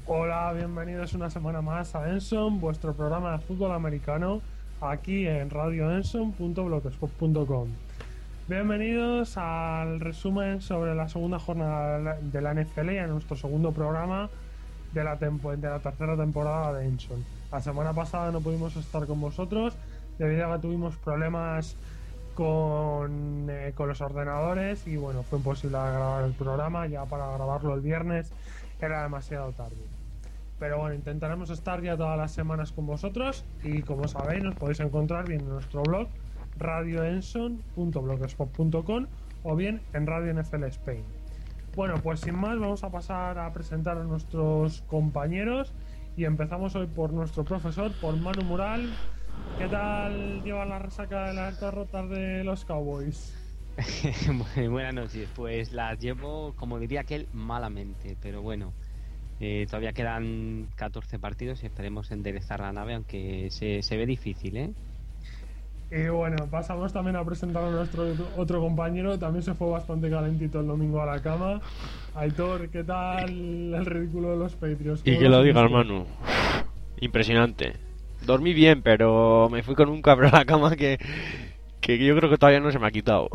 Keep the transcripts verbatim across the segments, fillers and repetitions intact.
Hola, bienvenidos una semana más a Enson, vuestro programa de fútbol americano, aquí en radio enson punto blogspot punto com. Bienvenidos al resumen sobre la segunda jornada de la N F L y a nuestro segundo programa de la, tempo- de la tercera temporada de Enson. La semana pasada no pudimos estar con vosotros debido a que tuvimos problemas con, eh, con los ordenadores y bueno, fue imposible grabar el programa. Ya para grabarlo el viernes era demasiado tarde. Pero bueno, intentaremos estar ya todas las semanas con vosotros y como sabéis nos podéis encontrar bien en nuestro blog radio enson punto blogspot punto com o bien en Radio N F L Spain. Bueno, pues sin más vamos a pasar a presentar a nuestros compañeros y empezamos hoy por nuestro profesor, por Manu Mural. ¿Qué tal lleva la resaca de las derrotas de los Cowboys? Buenas noches, pues las llevo, como diría aquel, malamente, pero bueno, eh, todavía quedan catorce partidos y esperemos enderezar la nave, aunque se, se ve difícil, ¿eh? Y bueno, pasamos también a presentar a nuestro otro compañero, también se fue bastante calentito el domingo a la cama. Aitor, ¿qué tal el ridículo de los Patriots? Y que lo diga, hermano. Impresionante. Dormí bien, pero me fui con un cabrón a la cama que, que yo creo que todavía no se me ha quitado.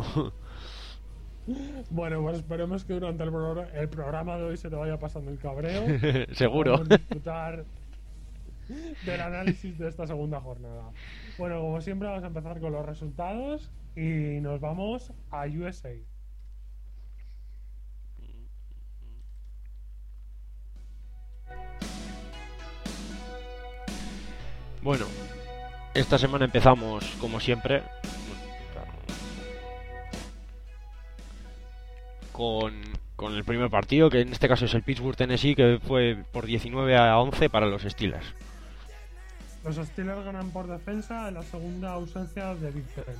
Bueno, pues esperemos que durante el, progr el programa de hoy se te vaya pasando el cabreo. Seguro. Vamos a disfrutar del análisis de esta segunda jornada. Bueno, como siempre vamos a empezar con los resultados y nos vamos a U S A. Bueno, esta semana empezamos como siempre con, con el primer partido, que en este caso es el Pittsburgh Tennessee, que fue por diecinueve a once para los Steelers. Los Steelers ganan por defensa en la segunda ausencia de Big Ben.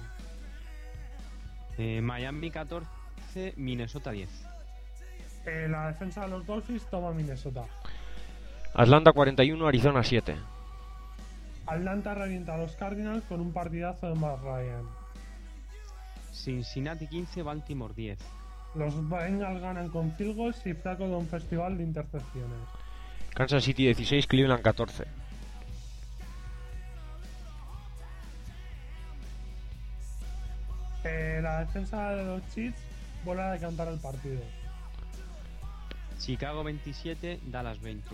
Eh, Miami catorce, Minnesota diez. Eh, la defensa de los Dolphins toma Minnesota. Atlanta cuarenta y uno, Arizona siete. Atlanta revienta a los Cardinals con un partidazo de Matt Ryan. Cincinnati quince, Baltimore diez. Los Bengals ganan con field goals y Flaco da un festival de intercepciones. Kansas City dieciséis, Cleveland catorce. Eh, la defensa de los Chiefs vuelve a decantar el partido. Chicago veintisiete, Dallas veinte.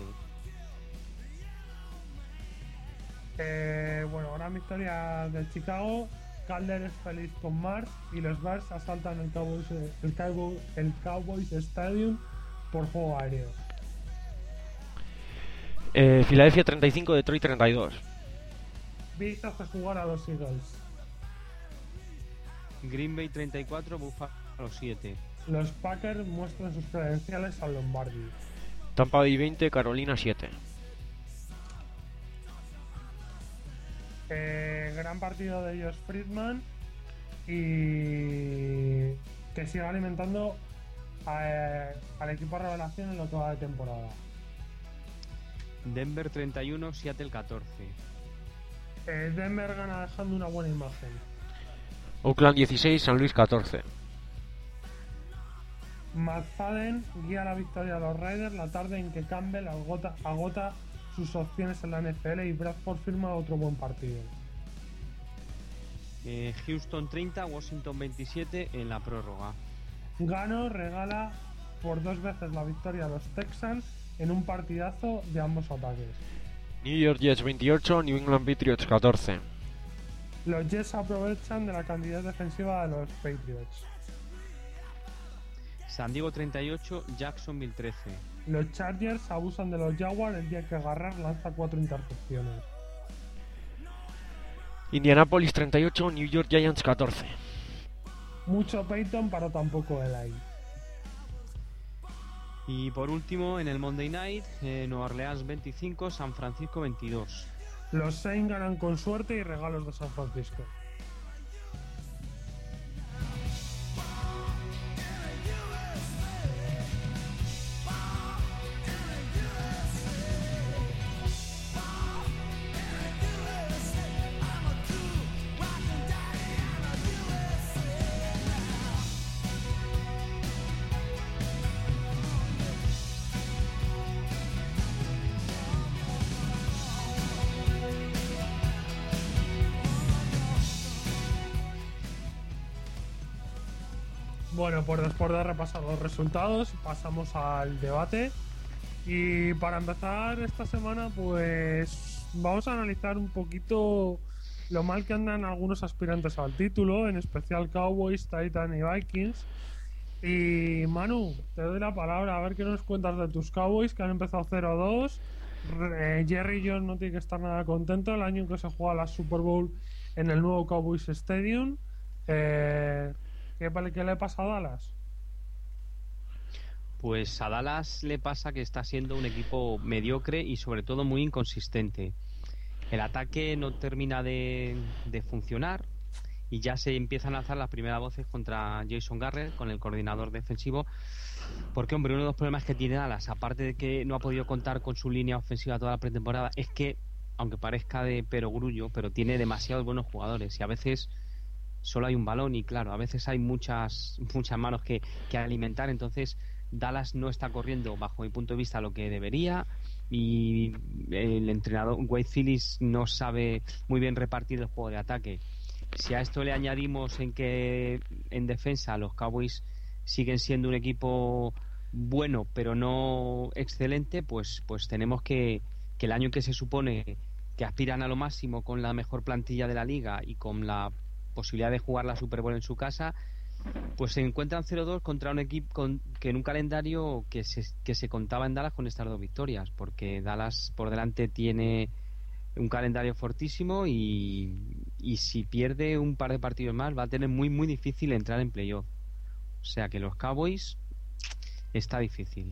Eh, bueno, gran victoria del Chicago. Calder es feliz con Mars y los Bears asaltan el Cowboys, el Cowboys, el Cowboys Stadium por juego aéreo. Eh, Filadelfia treinta y cinco, Detroit treinta y dos. Bills hace jugar a los Eagles. Green Bay treinta y cuatro, Buffalo siete. Los Packers muestran sus credenciales al Lombardi. Tampa Bay veinte, Carolina siete. Eh, gran partido de Josh Friedman y que sigue alimentando a, al equipo revelación en lo que va de temporada. Denver treinta y uno, Seattle catorce. Eh, Denver gana dejando una buena imagen. Oakland dieciséis, San Luis catorce. McFadden guía la victoria de los Raiders la tarde en que Campbell agota, agota sus opciones en la N F L y Bradford firma otro buen partido. Eh, Houston treinta, Washington veintisiete en la prórroga. Gano regala por dos veces la victoria a los Texans en un partidazo de ambos ataques. New York Jets veintiocho, New England Patriots catorce. Los Jets aprovechan de la cantidad defensiva de los Patriots. San Diego treinta y ocho, Jacksonville trece. Los Chargers abusan de los Jaguars el día que Garrett lanza cuatro intercepciones. Indianapolis treinta y ocho, New York Giants catorce. Mucho Peyton para tan poco Eli. Y por último, en el Monday Night, eh, Nueva Orleans veinticinco, San Francisco veintidós. Los Saints ganan con suerte y regalos de San Francisco. Bueno, pues después de repasar los resultados, pasamos al debate. Y para empezar esta semana, pues vamos a analizar un poquito lo mal que andan algunos aspirantes al título, en especial Cowboys, Titans y Vikings. Y Manu, te doy la palabra, a ver qué nos cuentas de tus Cowboys, que han empezado cero dos. Eh, Jerry Jones no tiene que estar nada contento el año que se juega la Super Bowl en el nuevo Cowboys Stadium. Eh, ¿qué, ¿Qué le pasa a Dallas? Pues a Dallas le pasa que está siendo un equipo mediocre y sobre todo muy inconsistente. El ataque no termina de, de funcionar y ya se empiezan a alzar las primeras voces contra Jason Garrett, con el coordinador defensivo, porque, hombre, uno de los problemas que tiene Dallas, aparte de que no ha podido contar con su línea ofensiva toda la pretemporada, es que, aunque parezca de perogrullo, pero tiene demasiados buenos jugadores y a veces solo hay un balón y, claro, a veces hay muchas muchas manos que, que alimentar. Entonces Dallas no está corriendo, bajo mi punto de vista, lo que debería, y el entrenador Wade Phillips no sabe muy bien repartir el juego de ataque. Si a esto le añadimos en que en defensa los Cowboys siguen siendo un equipo bueno pero no excelente, pues pues tenemos que, que el año que se supone que aspiran a lo máximo con la mejor plantilla de la liga y con la posibilidad de jugar la Super Bowl en su casa, pues se encuentran cero dos contra un equipo con, que en un calendario que se, que se contaba en Dallas con estas dos victorias, porque Dallas por delante tiene un calendario fortísimo y, y si pierde un par de partidos más va a tener muy muy difícil entrar en playoff. O sea que los Cowboys está difícil.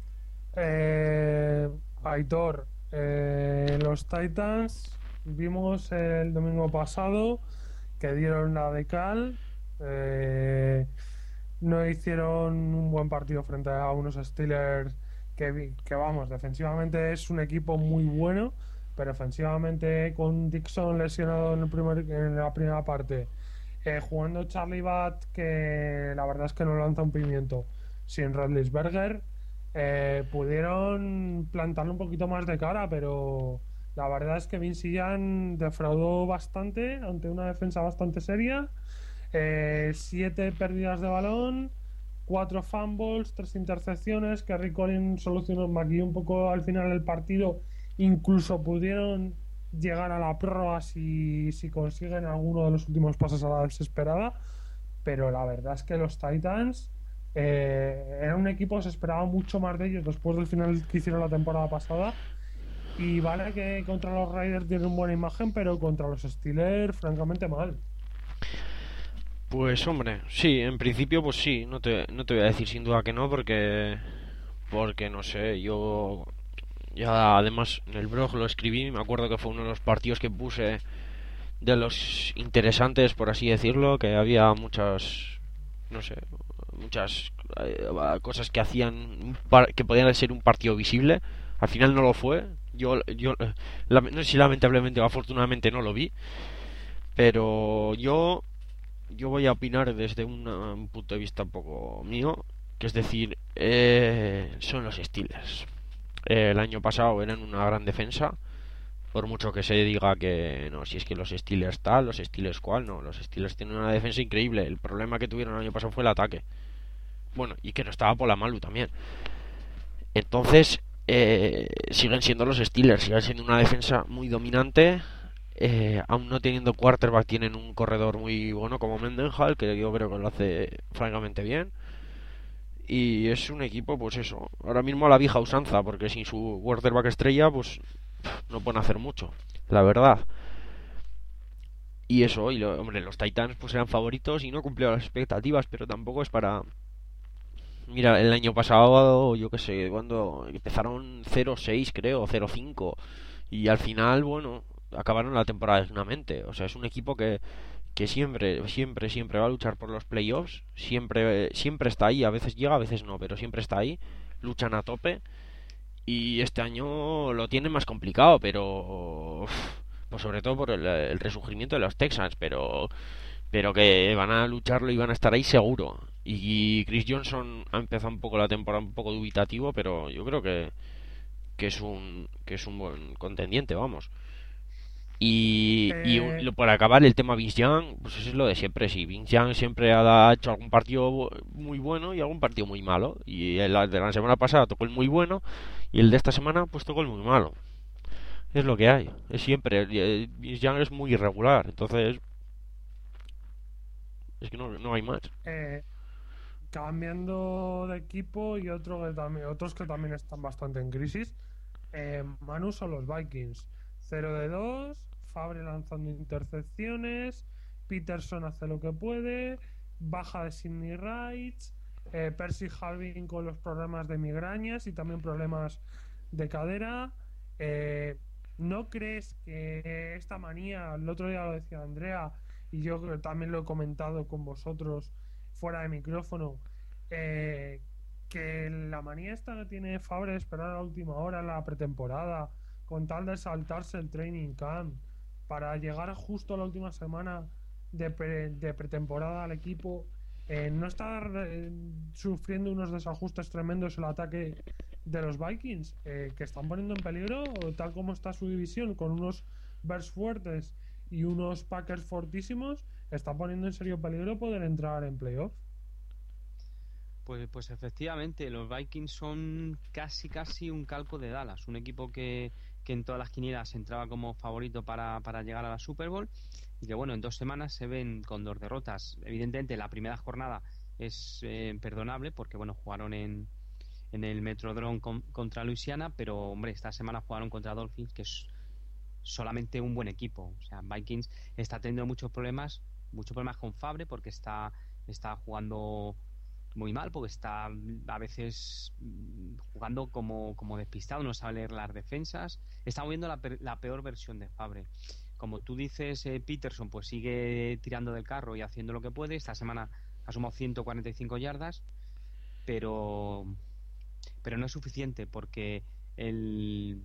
Eh, Aitor, eh, los Titans vimos el domingo pasado que dieron la de cal, eh, no hicieron un buen partido frente a unos Steelers que, que vamos, defensivamente es un equipo muy bueno, pero ofensivamente con Dixon lesionado en, el primer, en la primera parte, eh, jugando Charlie Bat, que la verdad es que no lanza un pimiento, sin Roethlisberger, eh, pudieron plantarle un poquito más de cara, pero la verdad es que Vince Young defraudó bastante ante una defensa bastante seria. Eh, siete pérdidas de balón, cuatro fumbles, tres intercepciones. Kerry Collins solucionó, maquilló un poco al final del partido. Incluso pudieron llegar a la prórroga si, si consiguen alguno de los últimos pasos a la desesperada. Pero la verdad es que los Titans eh, era un equipo que se esperaba mucho más de ellos después del final que hicieron la temporada pasada. Y vale que contra los Raiders tienen buena imagen, pero contra los Steelers, francamente, mal. Pues hombre, sí, en principio pues sí, no te, no te voy a decir sin duda que no, porque porque no sé, yo ya además en el blog lo escribí, me acuerdo que fue uno de los partidos que puse de los interesantes, por así decirlo, que había muchas, no sé, muchas eh, cosas que hacían un par, que podían ser un partido visible. Al final no lo fue. Yo, yo la, no sé si lamentablemente o afortunadamente no lo vi, pero yo yo voy a opinar desde una, un punto de vista un poco mío, que es decir, eh, son los Steelers. Eh, el año pasado eran una gran defensa, por mucho que se diga que no, si es que los Steelers tal, los Steelers cual, no, los Steelers tienen una defensa increíble. El problema que tuvieron el año pasado fue el ataque. Bueno, y que no estaba Polamalu también. Entonces, eh, siguen siendo los Steelers, siguen siendo una defensa muy dominante. Eh, aún no teniendo quarterback, tienen un corredor muy bueno como Mendenhall, que yo creo que lo hace francamente bien. Y es un equipo, pues eso, ahora mismo a la vieja usanza, porque sin su quarterback estrella, pues no pueden hacer mucho, la verdad. Y eso, y lo, hombre, los Titans pues eran favoritos y no cumplieron las expectativas, pero tampoco es para... Mira, el año pasado, yo qué sé, cuando empezaron cero seis creo, cero cinco, y al final, bueno, acabaron la temporada dignamente. O sea, es un equipo que, que siempre, siempre, siempre va a luchar por los playoffs, siempre, siempre está ahí, a veces llega, a veces no, pero siempre está ahí, luchan a tope, y este año lo tienen más complicado, pero pues sobre todo por el, el resurgimiento de los Texans, pero pero que van a lucharlo y van a estar ahí seguro. Y Chris Johnson ha empezado un poco la temporada un poco dubitativo, pero yo creo que que es un que es un buen contendiente, vamos. Y, y Eh, lo- para acabar el tema Vince Young, pues eso es lo de siempre. Sí, Vince Young siempre ha hecho algún partido bu- muy bueno y algún partido muy malo. Y el de la semana pasada tocó el muy bueno y el de esta semana pues tocó el muy malo. Es lo que hay, es siempre. eh, Vince Young es muy irregular, entonces es que no, no hay más. eh, Cambiando de equipo y otro que también, otros que también están bastante en crisis. Eh, Manu son los Vikings. Cero de dos, Fabre lanzando intercepciones, Peterson hace lo que puede, baja de Sidney Rice, eh, Percy Harvin con los problemas de migrañas y también problemas de cadera. Eh, ¿No crees que esta manía, el otro día lo decía Andrea, y yo creo que también lo he comentado con vosotros fuera de micrófono, eh, que la manía esta que tiene Fabre de esperar a la última hora en la pretemporada con tal de saltarse el training camp para llegar justo a la última semana de, pre- de pretemporada al equipo, eh, no está eh, sufriendo unos desajustes tremendos el ataque de los Vikings, eh, que están poniendo en peligro tal como está su división, con unos Bears fuertes y unos Packers fortísimos, está poniendo en serio peligro poder entrar en playoff. Pues, pues efectivamente, los Vikings son casi casi un calco de Dallas, un equipo que, que en todas las quinielas entraba como favorito para, para llegar a la Super Bowl y que bueno, en dos semanas se ven con dos derrotas. Evidentemente la primera jornada es eh, perdonable porque bueno, jugaron en, en el Metrodrome con, contra Luisiana, pero hombre, esta semana jugaron contra Dolphins, que es solamente un buen equipo. O sea, Vikings está teniendo muchos problemas, muchos problemas con Fabre porque está, está jugando muy mal, porque está a veces mm, jugando como, como despistado, no sabe leer las defensas. Estamos viendo la, per- la peor versión de Fabre. Como tú dices, eh, Peterson pues sigue tirando del carro y haciendo lo que puede. Esta semana ha sumado ciento cuarenta y cinco yardas, pero pero no es suficiente porque el,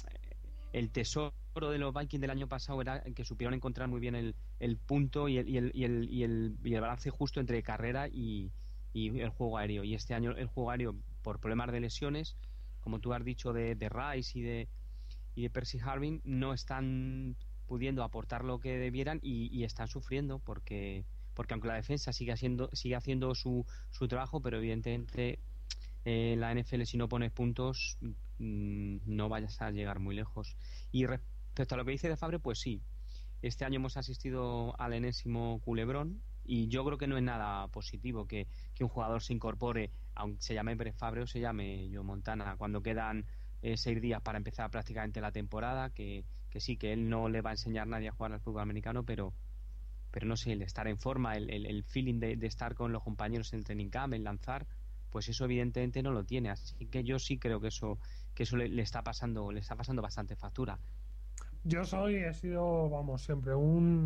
el tesoro de los Vikings del año pasado era que supieron encontrar muy bien el, el punto y el, y, el, y, el, y, el, y el balance justo entre carrera y, y el juego aéreo. Y este año el juego aéreo, por problemas de lesiones, como tú has dicho, de, de Rice y de, y de Percy Harvin, no están pudiendo aportar lo que debieran y, y están sufriendo porque porque aunque la defensa sigue haciendo sigue haciendo su, su trabajo, pero evidentemente eh, la N F L, si no pones puntos, mmm, no vayas a llegar muy lejos. Y respecto a lo que dice de Fabre, pues sí, este año hemos asistido al enésimo culebrón y yo creo que no es nada positivo que, que un jugador se incorpore, aunque se llame Brett Favre o se llame Joe Montana, cuando quedan eh, seis días para empezar prácticamente la temporada, que, que sí, que él no le va a enseñar a nadie a jugar al fútbol americano, pero pero no sé, el estar en forma, el, el, el feeling de, de estar con los compañeros en el training camp, el lanzar, pues eso evidentemente no lo tiene. Así que yo sí creo que eso que eso le, le está pasando le está pasando bastante factura. Yo soy, he sido, vamos, siempre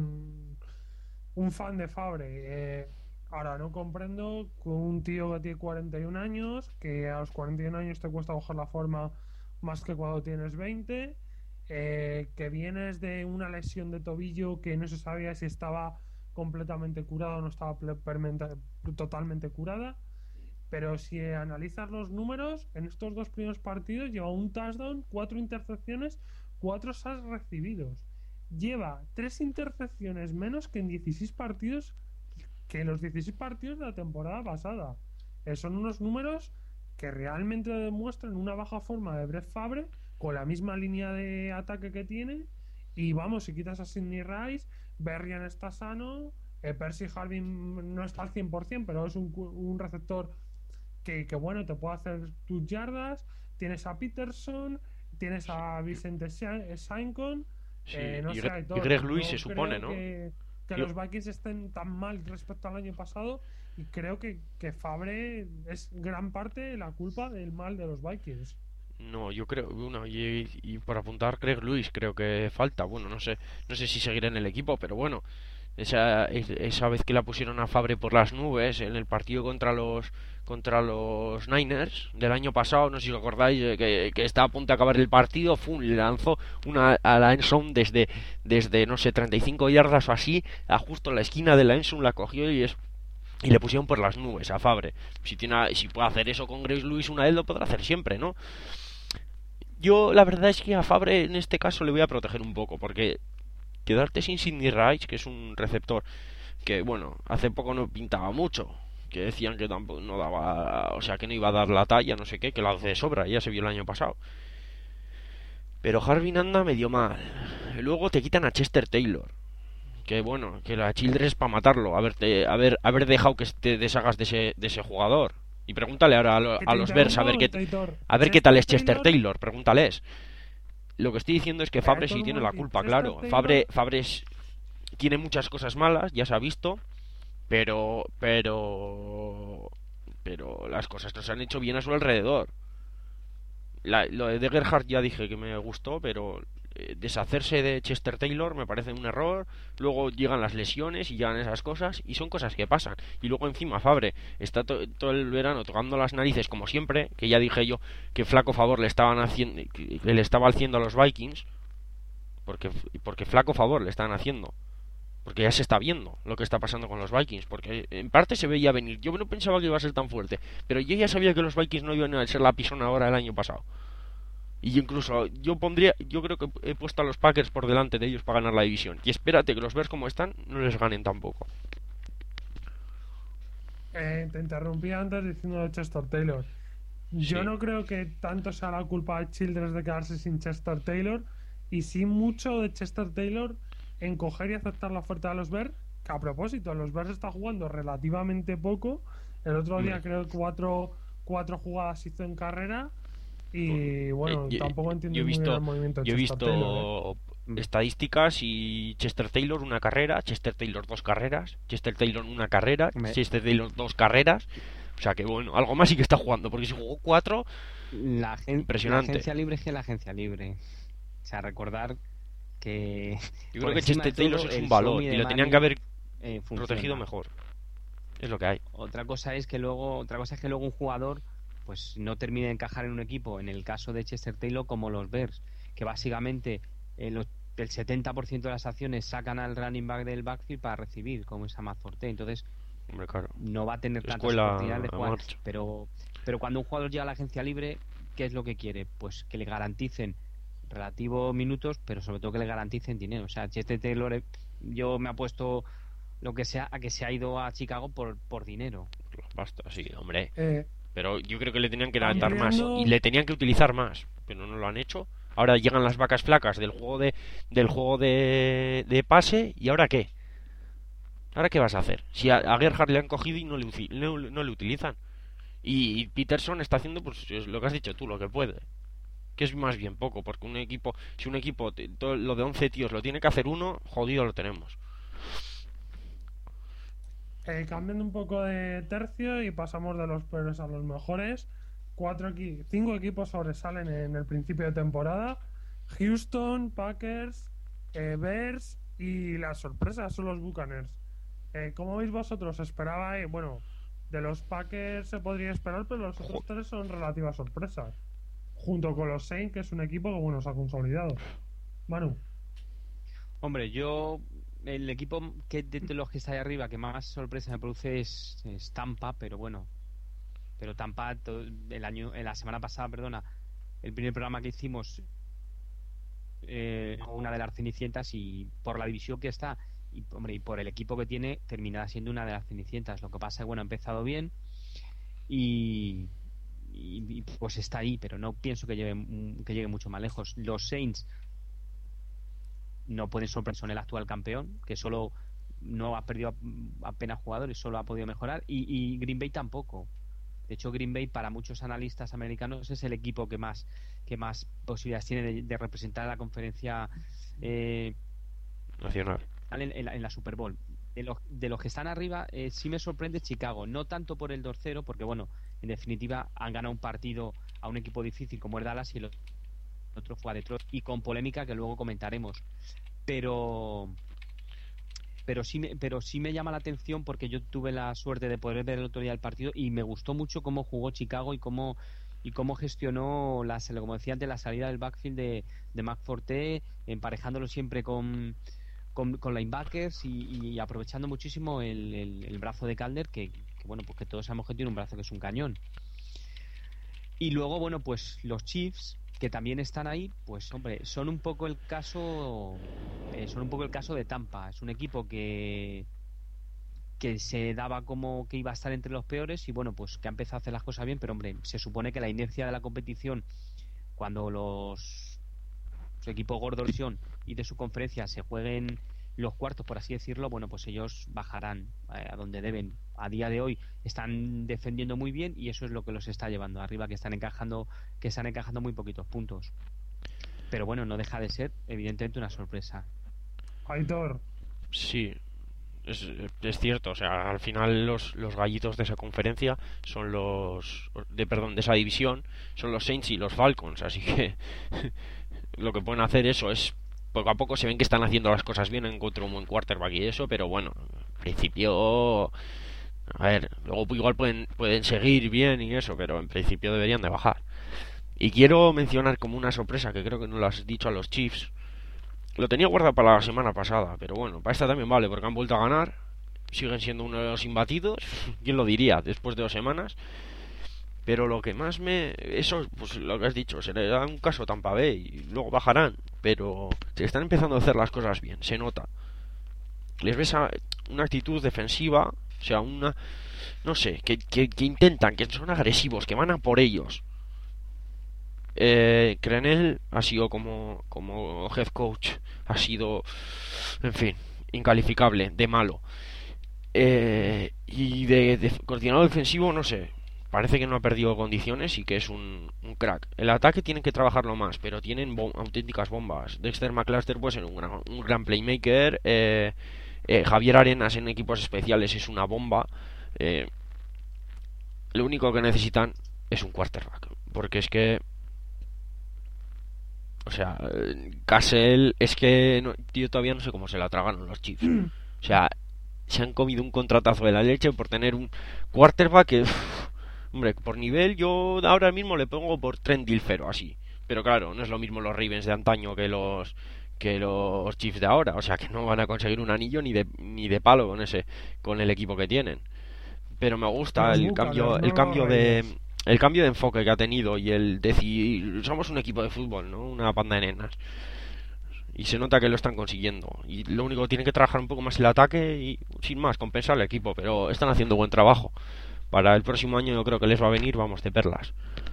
un, un fan de Fabre. Eh, ahora no comprendo que un tío que tiene cuarenta y un años, que a los cuarenta y un años te cuesta bajar la forma más que cuando tienes veinte, eh, que vienes de una lesión de tobillo que no se sabía si estaba completamente curada o no estaba ple- permenta- totalmente curada. Pero si analizas los números, en estos dos primeros partidos lleva un touchdown, cuatro intercepciones, cuatro sacks recibidos. Lleva tres intercepciones menos que en dieciséis partidos, que en los dieciséis partidos de la temporada pasada. Eh, son unos números que realmente demuestran una baja forma de Brett Favre con la misma línea de ataque que tiene. Y vamos, si quitas a Sidney Rice, Berrian está sano, eh, Percy Harvin no está al cien por ciento, pero es un, un receptor que, que bueno, te puede hacer tus yardas. Tienes a Peterson, tienes Sí, a Vicente Saincon, eh, sí, no y, sé, Gre- hay y todo. Greg Lewis se No supone, creo ¿no? que, que Yo, los Vikings estén tan mal respecto al año pasado y creo que, que Fabre es gran parte la culpa del mal de los Vikings. no, yo creo, bueno, y, y por apuntar Greg Lewis creo que falta, bueno, no sé, no sé si seguirá en el equipo, pero bueno, esa, es- esa vez que la pusieron a Fabre por las nubes en el partido contra los contra los Niners del año pasado, no sé si lo acordáis, eh, que, que está a punto de acabar el partido, fum, le lanzó una a la endzone desde, desde, no sé, treinta y cinco yardas o así, a justo la esquina de la endzone la cogió y es y le pusieron por las nubes a Fabre. Si tiene, si puede hacer eso con Grace Lewis una vez, lo podrá hacer siempre, ¿no? Yo la verdad es que a Fabre en este caso le voy a proteger un poco, porque quedarte sin Sidney Rice, que es un receptor que, bueno, hace poco no pintaba mucho, que decían que tampoco no daba, o sea, que no iba a dar la talla, no sé qué, que lo hace de sobra, ya se vio el año pasado. Pero Harvin anda medio mal. Luego te quitan a Chester Taylor, que bueno, que la Childress es para matarlo, haberte, haber, haber dejado que te deshagas de ese, de ese jugador. Y pregúntale ahora a, lo, a los Bears a ver qué, a ver qué tal es Chester Taylor, pregúntales. Lo que estoy diciendo es que Fabre sí tiene la culpa, claro. Fabre, Fabre es, tiene muchas cosas malas, ya se ha visto, pero, pero, pero las cosas no se han hecho bien a su alrededor. La, lo de Gerhardt ya dije que me gustó, pero eh, deshacerse de Chester Taylor me parece un error. Luego llegan las lesiones y llegan esas cosas, y son cosas que pasan. Y luego encima Fabre está to todo el verano tocando las narices como siempre, que ya dije yo que flaco favor le estaban haciendo, que le estaba haciendo a los Vikings, porque porque flaco favor le estaban haciendo. Porque ya se está viendo lo que está pasando con los Vikings, porque en parte se veía venir. Yo no pensaba que iba a ser tan fuerte, pero yo ya sabía que los Vikings no iban a ser la pisona ahora el año pasado. Y incluso yo pondría, yo creo que he puesto a los Packers por delante de ellos para ganar la división. Y espérate que los Bears como están no les ganen tampoco. Eh, te interrumpí antes diciendo de Chester Taylor. Yo Sí. no creo que tanto sea la culpa de Childress de quedarse sin Chester Taylor, y sí mucho de Chester Taylor en coger y aceptar la oferta de los Bears, que a propósito, los Bears está jugando relativamente poco. El otro día Mm. creo que cuatro, cuatro jugadas hizo en carrera. Y bueno, Eh, yo, tampoco entiendo yo he muy bien visto, el movimiento de yo he Chester visto Taylor, ¿eh? estadísticas y Chester Taylor una carrera, Chester Taylor dos carreras, Chester Taylor una carrera, Me... Chester Taylor dos carreras. O sea que bueno, algo más sí que está jugando, porque si jugó cuatro, la, agen impresionante. La agencia libre es que la agencia libre. O sea, recordar que yo creo que Chester Taylor es un valor y lo tenían que haber eh, protegido mejor. Es lo que hay. Otra cosa es que luego, otra cosa es que luego un jugador pues no termine de encajar en un equipo, en el caso de Chester Taylor, como los Bears, que básicamente eh, los, el setenta por ciento de las acciones sacan al running back del backfield para recibir, como es Matt Forte. Entonces, hombre, claro, no va a tener tantas escuela oportunidades de jugar. marcha. Pero, pero cuando un jugador llega a la agencia libre, ¿qué es lo que quiere? Pues que le garanticen relativos minutos, pero sobre todo que le garanticen dinero. O sea, Chester Taylor, yo me apuesto lo que sea a que se ha ido a Chicago por, por dinero. Basta, sí, hombre. Eh, Pero yo creo que le tenían que dar ampliando... más y le tenían que utilizar más, pero no lo han hecho. Ahora llegan las vacas flacas del juego de del juego de, de pase, ¿y ahora qué? ¿Ahora qué vas a hacer? Si a, a Gerhardt le han cogido y no le, no, no le utilizan. Y, y Peterson está haciendo pues lo que has dicho tú, lo que puede. Que es más bien poco, porque un equipo, si un equipo, todo lo de once tíos lo tiene que hacer uno, jodido lo tenemos. Eh, cambiando un poco de tercio y pasamos de los peores a los mejores. Cuatro equi cinco equipos sobresalen en el principio de temporada: Houston, Packers, eh, Bears y las sorpresas son los Buccaneers. Eh, ¿Cómo veis vosotros? Esperabais, bueno, de los Packers se podría esperar, pero los otros tres son relativas sorpresas. Junto con los Saints, que es un equipo que bueno se ha consolidado. Manu. Hombre, yo el equipo que de, de los que está ahí arriba que más sorpresa me produce es, es Tampa, pero bueno, pero Tampa todo, el año, en la semana pasada, perdona, el primer programa que hicimos, eh, una de las cenicientas, y por la división que está y hombre y por el equipo que tiene terminará siendo una de las cenicientas. Lo que pasa es que bueno, ha empezado bien y, y, y pues está ahí, pero no pienso que llegue, que llegue mucho más lejos. Los Saints no pueden sorprender, son el actual campeón, que solo no ha perdido apenas jugadores, solo ha podido mejorar, y, y Green Bay tampoco. De hecho, Green Bay para muchos analistas americanos es el equipo que más que más posibilidades tiene de, de representar a la conferencia eh, nacional en, en, la, en la Super Bowl. De los, de los que están arriba, eh, sí me sorprende Chicago, no tanto por el dos cero, porque bueno, en definitiva han ganado un partido a un equipo difícil como el Dallas y el otro fue a Detroit, y con polémica que luego comentaremos, pero pero sí me, pero sí me llama la atención porque yo tuve la suerte de poder ver el otro día el partido y me gustó mucho cómo jugó Chicago y cómo y cómo gestionó la, como decía antes, la salida del backfield de, de Matt Forte, emparejándolo siempre con con, con linebackers y, y aprovechando muchísimo el, el, el brazo de Calder, que, que bueno, pues que todos sabemos que tiene un brazo que es un cañón. Y luego bueno, pues los Chiefs, que también están ahí, pues hombre, son un poco el caso son un poco el caso de Tampa. Es un equipo que que se daba como que iba a estar entre los peores y bueno, pues que ha empezado a hacer las cosas bien, pero hombre, se supone que la inercia de la competición, cuando los su equipo gordo de división y de su conferencia se jueguen los cuartos, por así decirlo, bueno, pues ellos bajarán eh, a donde deben. A día de hoy están defendiendo muy bien y eso es lo que los está llevando arriba, que están encajando que están encajando muy poquitos puntos. Pero bueno, no deja de ser evidentemente una sorpresa. Aitor. Sí, es, es cierto, o sea, al final los, los gallitos de esa conferencia son los de perdón, de esa división son los Saints y los Falcons, así que lo que pueden hacer eso es poco a poco se ven que están haciendo las cosas bien, encontró un buen quarterback y eso, pero bueno, al principio a ver, luego igual pueden pueden seguir bien y eso, pero en principio deberían de bajar. Y quiero mencionar como una sorpresa que creo que no lo has dicho a los Chiefs. Lo tenía guardado para la semana pasada, pero bueno, para esta también vale, porque han vuelto a ganar. Siguen siendo uno de los imbatidos. ¿Quién lo diría? Después de dos semanas. Pero lo que más me... Eso, pues lo que has dicho, se le da un caso a Tampa Bay y luego bajarán. Pero se están empezando a hacer las cosas bien, se nota. Les ves a una actitud defensiva, o sea, una... No sé, que, que, que intentan, que son agresivos, que van a por ellos. Eh, Crenel ha sido como, como head coach, ha sido, en fin, incalificable, de malo. Eh, y de, de coordinador defensivo, no sé, parece que no ha perdido condiciones y que es un, un crack. El ataque tienen que trabajarlo más, pero tienen bom- auténticas bombas. Dexter McCluster puede ser un gran, un gran playmaker. Eh, eh, Javier Arenas en equipos especiales es una bomba. Eh, lo único que necesitan es un quarterback, porque es que o sea, Cassell es que no, yo todavía no sé cómo se la tragaron los Chiefs. O sea, se han comido un contratazo de la leche por tener un quarterback que, uff, hombre, por nivel yo ahora mismo le pongo por Trent Dilfer o así. Pero claro, no es lo mismo los Ravens de antaño que los que los Chiefs de ahora. O sea, que no van a conseguir un anillo ni de ni de palo con ese con el equipo que tienen. Pero me gusta el cambio el cambio de el cambio de enfoque que ha tenido y el decir somos un equipo de fútbol, no una banda de nenas, y se nota que lo están consiguiendo y lo único que tienen que trabajar un poco más el ataque y sin más compensar al equipo, pero están haciendo buen trabajo. Para el próximo año yo creo que les va a venir, vamos, de perlas.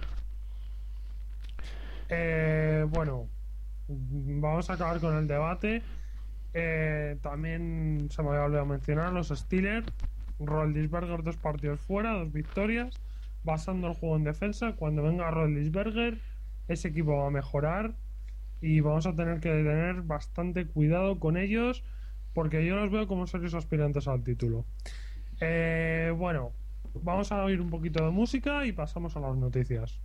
Eh, bueno, vamos a acabar con el debate. Eh, también se me había olvidado mencionar los Steelers. Roethlisberger, dos partidos fuera, dos victorias, basando el juego en defensa. Cuando venga Roethlisberger, ese equipo va a mejorar y vamos a tener que tener bastante cuidado con ellos, porque yo los veo como serios aspirantes al título. Eh, bueno, vamos a oír un poquito de música y pasamos a las noticias.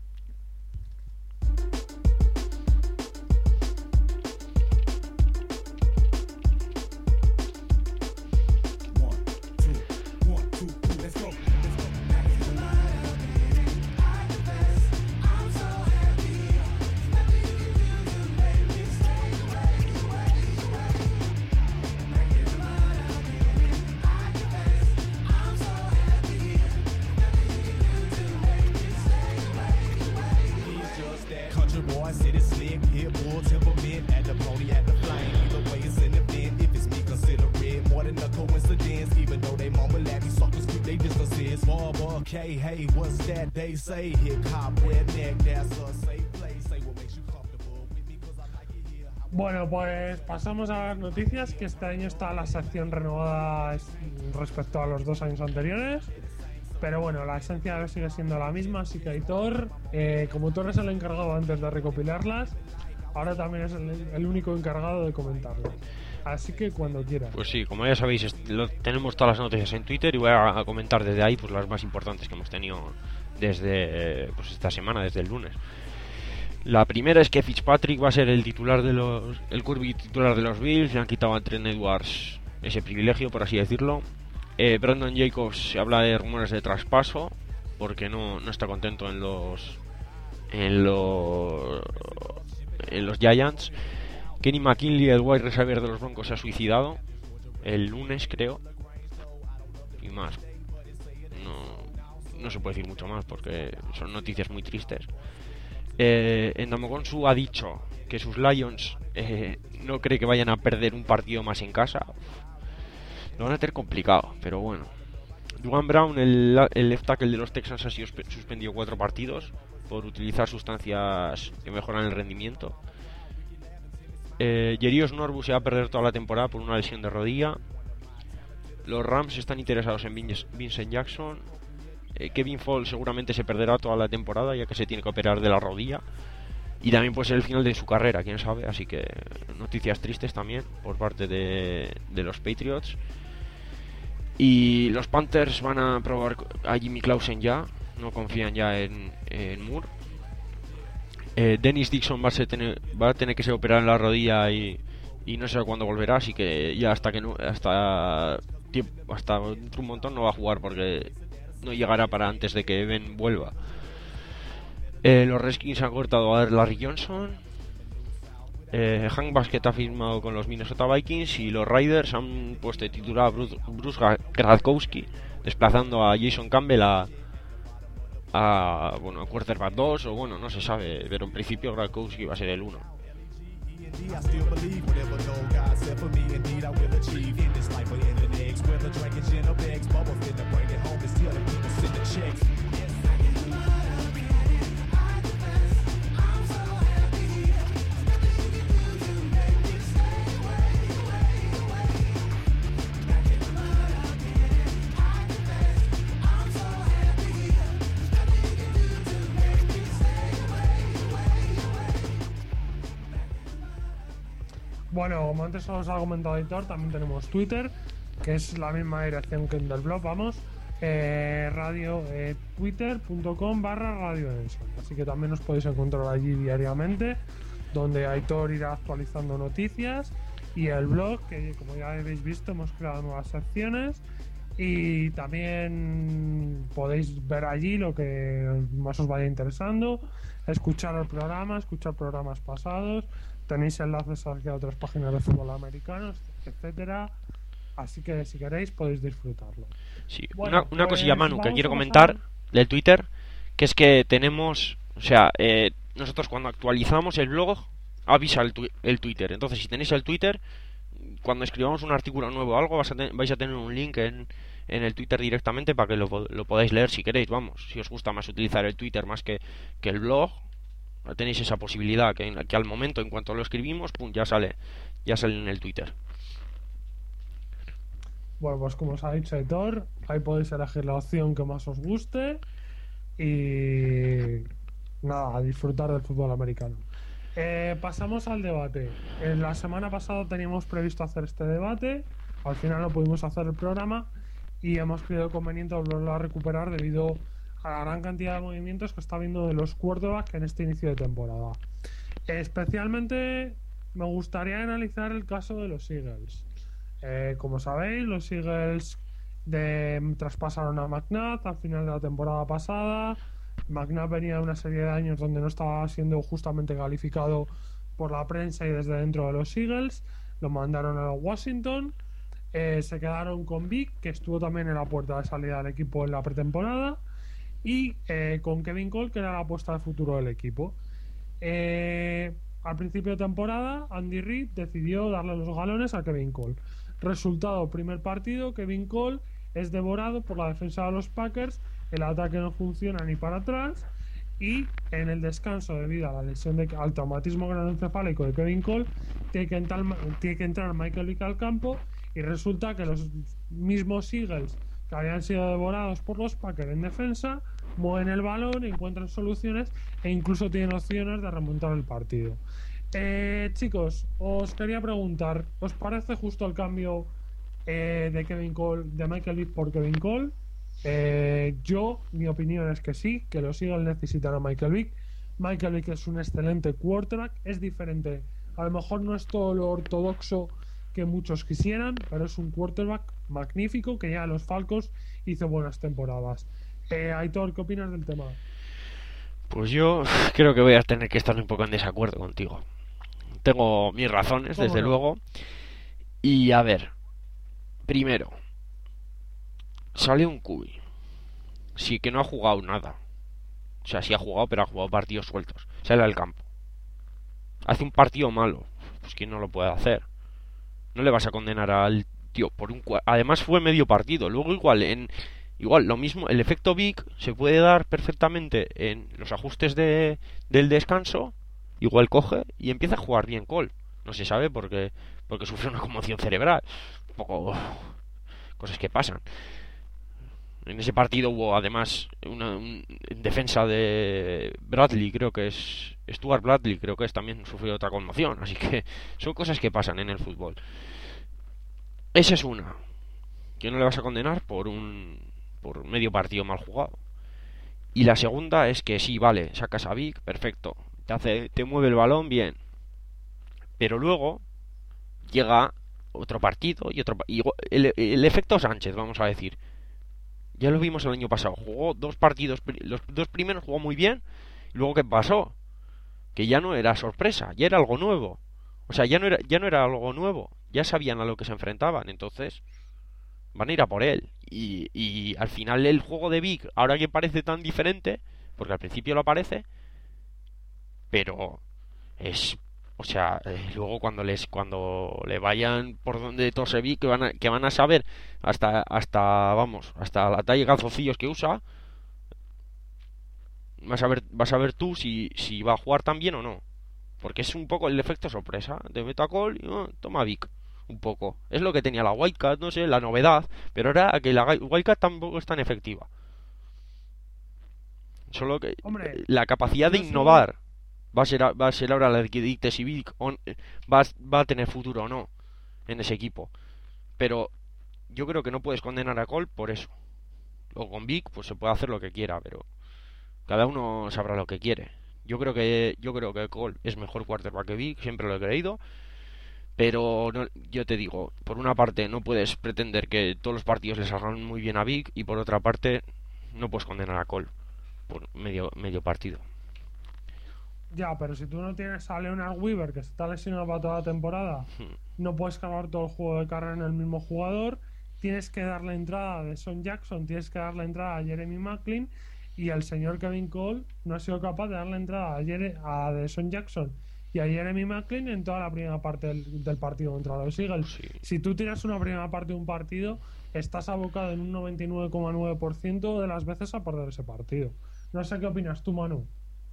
Bueno, pues pasamos a las noticias, que este año está la sección renovada respecto a los dos años anteriores. Pero bueno, la esencia sigue siendo la misma, así que Aitor, eh, como tú eres el encargado antes de recopilarlas, ahora también es el, el único encargado de comentarlas. Así que cuando quieras. Pues sí, como ya sabéis, lo, tenemos todas las noticias en Twitter y voy a, a comentar desde ahí pues las más importantes que hemos tenido desde pues esta semana, desde el lunes. La primera es que Fitzpatrick va a ser el titular de los el curvi titular de los Bills. Le han quitado a Trent Edwards ese privilegio, por así decirlo. eh, Brandon Jacobs, se habla de rumores de traspaso porque no, no está contento en los en los en los Giants. Kenny McKinley, el wide receiver de los Broncos, se ha suicidado el lunes, creo. Y más no, no se puede decir mucho más porque son noticias muy tristes. Eh, Ndamukong Suh ha dicho que sus Lions eh, no cree que vayan a perder un partido más en casa, lo van a tener complicado, pero bueno. Duane Brown, el, el left tackle de los Texans, ha sido suspendido cuatro partidos por utilizar sustancias que mejoran el rendimiento. Eh, Jerious Norbu se va a perder toda la temporada por una lesión de rodilla. Los Rams están interesados en Vincent Jackson. eh, Kevin Fall seguramente se perderá toda la temporada, ya que se tiene que operar de la rodilla. Y también puede ser el final de su carrera, quién sabe. Así que noticias tristes también por parte de, de los Patriots. Y los Panthers van a probar a Jimmy Clausen ya. No confían ya en, en Moore. eh, Dennis Dixon va a, tener, va a tener que se operar en la rodilla y, y no sé cuándo volverá. Así que ya hasta que no, hasta tiempo, hasta un montón no va a jugar, porque no llegará para antes de que Ben vuelva. eh, Los Redskins han cortado a Larry Johnson. Eh, Hank Basket ha firmado con los Minnesota Vikings y los Raiders han puesto de titular a Bruce, Bruce Gradkowski, desplazando a Jason Campbell a, a bueno, a quarterback dos, o bueno, no se sabe, pero en principio Gradkowski va a ser el uno. Bueno, como antes os ha comentado Editor, también tenemos Twitter, que es la misma dirección que en del blog, vamos, eh, radio, eh, twitter.com barra radio Enson. Así que también os podéis encontrar allí diariamente, donde Aitor irá actualizando noticias, y el blog, que como ya habéis visto hemos creado nuevas secciones, y también podéis ver allí lo que más os vaya interesando, escuchar el programa, escuchar programas pasados. Tenéis enlaces hacia otras páginas de fútbol americano, etcétera. Así que si queréis podéis disfrutarlo. Sí, bueno, una, una pues cosilla, Manu, que quiero a comentar del Twitter, que es que tenemos, o sea, eh, nosotros cuando actualizamos el blog avisa el, tu el Twitter. Entonces, si tenéis el Twitter, cuando escribamos un artículo nuevo o algo, vais a, vais a tener un link en, en el Twitter directamente para que lo, lo podáis leer si queréis. Vamos, si os gusta más utilizar el Twitter más que, que el blog, tenéis esa posibilidad, que, que al momento, en cuanto lo escribimos, pum, ya sale, ya sale en el Twitter. Bueno, pues como os ha dicho Editor, ahí podéis elegir la opción que más os guste y nada, a disfrutar del fútbol americano. Eh, pasamos al debate. En la semana pasada teníamos previsto hacer este debate, al final no pudimos hacer el programa y hemos creído conveniente volverlo a recuperar debido a la gran cantidad de movimientos que está habiendo de los quarterbacks en este inicio de temporada. Especialmente me gustaría analizar el caso de los Eagles. Eh, como sabéis, los Eagles de, traspasaron a McNabb al final de la temporada pasada. McNabb venía de una serie de años donde no estaba siendo justamente calificado por la prensa y desde dentro de los Eagles. Lo mandaron a Washington. Eh, se quedaron con Vic, que estuvo también en la puerta de salida del equipo en la pretemporada, y eh, con Kevin Cole, que era la apuesta de futuro del equipo. Eh, al principio de temporada, Andy Reid decidió darle los galones a Kevin Cole. Resultado: primer partido, Kevin Cole es devorado por la defensa de los Packers, el ataque no funciona ni para atrás, y en el descanso, debido a la lesión de, al traumatismo craneoencefálico de Kevin Cole, tiene que entrar, tiene que entrar Michael Vick al campo, y resulta que los mismos Eagles que habían sido devorados por los Packers en defensa mueven el balón, encuentran soluciones e incluso tienen opciones de remontar el partido. Eh, chicos, os quería preguntar, ¿os parece justo el cambio eh, de Kevin Cole, de Michael Vick por Kevin Cole? Eh, yo, mi opinión es que sí, que los Eagles necesitan a Michael Vick. Michael Vick es un excelente quarterback, es diferente, a lo mejor no es todo lo ortodoxo que muchos quisieran, pero es un quarterback magnífico que ya a los Falcons hizo buenas temporadas. Eh, Aitor, ¿qué opinas del tema? Pues yo creo que voy a tener que estar un poco en desacuerdo contigo. Tengo mis razones, desde no? luego. Y a ver, primero, sale un cubi. Sí, que no ha jugado nada. O sea, sí ha jugado, pero ha jugado partidos sueltos. Sale al campo. hace un partido malo, pues ¿quién no lo puede hacer? No le vas a condenar al tío por un... Además fue medio partido. Luego igual, en igual lo mismo, el efecto Vic se puede dar perfectamente en los ajustes de, del descanso. Igual coge y empieza a jugar bien Cole. No se sabe porque, porque sufre una conmoción cerebral. Un poco cosas que pasan. En ese partido hubo además una un, en defensa de Bradley, creo que es Stuart Bradley, creo que es también sufrió otra conmoción, así que son cosas que pasan en el fútbol. Esa es una, que no le vas a condenar por un por medio partido mal jugado. Y la segunda es que sí, vale, sacas a Vic, perfecto, te hace te mueve el balón bien. Pero luego llega otro partido y otro y el, el efecto Sánchez, vamos a decir. Ya lo vimos el año pasado. Jugó dos partidos. Los dos primeros jugó muy bien. Y luego, ¿qué pasó? Que ya no era sorpresa. Ya era algo nuevo. O sea, ya no era, ya no era algo nuevo. Ya sabían a lo que se enfrentaban. Entonces, van a ir a por él. Y, y al final el juego de Vic, ahora que parece tan diferente, porque al principio lo parece, pero es... O sea, eh, luego cuando les cuando le vayan por donde tose Vic, que van a, que van a saber hasta hasta vamos hasta la talla de calzoncillos que usa, vas a ver vas a ver tú si si va a jugar tan bien o no, porque es un poco el efecto sorpresa de Metacol y oh, toma Vic un poco, es lo que tenía la Wildcat, no sé, la novedad, pero era que la Wildcat tampoco es tan efectiva, solo que Hombre, la capacidad de yo innovar va a ser va a ser ahora la que dicte si Vic on, va, va a tener futuro o no en ese equipo. Pero yo creo que no puedes condenar a Cole por eso. Luego con Vic pues se puede hacer lo que quiera, pero cada uno sabrá lo que quiere. Yo creo que yo creo que Cole es mejor quarterback que Vic, siempre lo he creído. Pero no, yo te digo, por una parte no puedes pretender que todos los partidos le salgan muy bien a Vic y por otra parte no puedes condenar a Cole por medio medio partido. Ya, pero si tú no tienes a Leonard Weaver, que se está lesionado para toda la temporada, Hmm. no puedes cargar todo el juego de carrera en el mismo jugador. Tienes que dar la entrada a Deshaun Jackson, tienes que dar la entrada a Jeremy Maclin. Y el señor Kevin Cole no ha sido capaz de dar la entrada a, Jere, a Deshaun Jackson y a Jeremy Maclin en toda la primera parte del, del partido contra los Eagles. Sí. Si tú tiras una primera parte de un partido, estás abocado en un noventa y nueve coma nueve por ciento de las veces a perder ese partido. No sé qué opinas tú, Manu.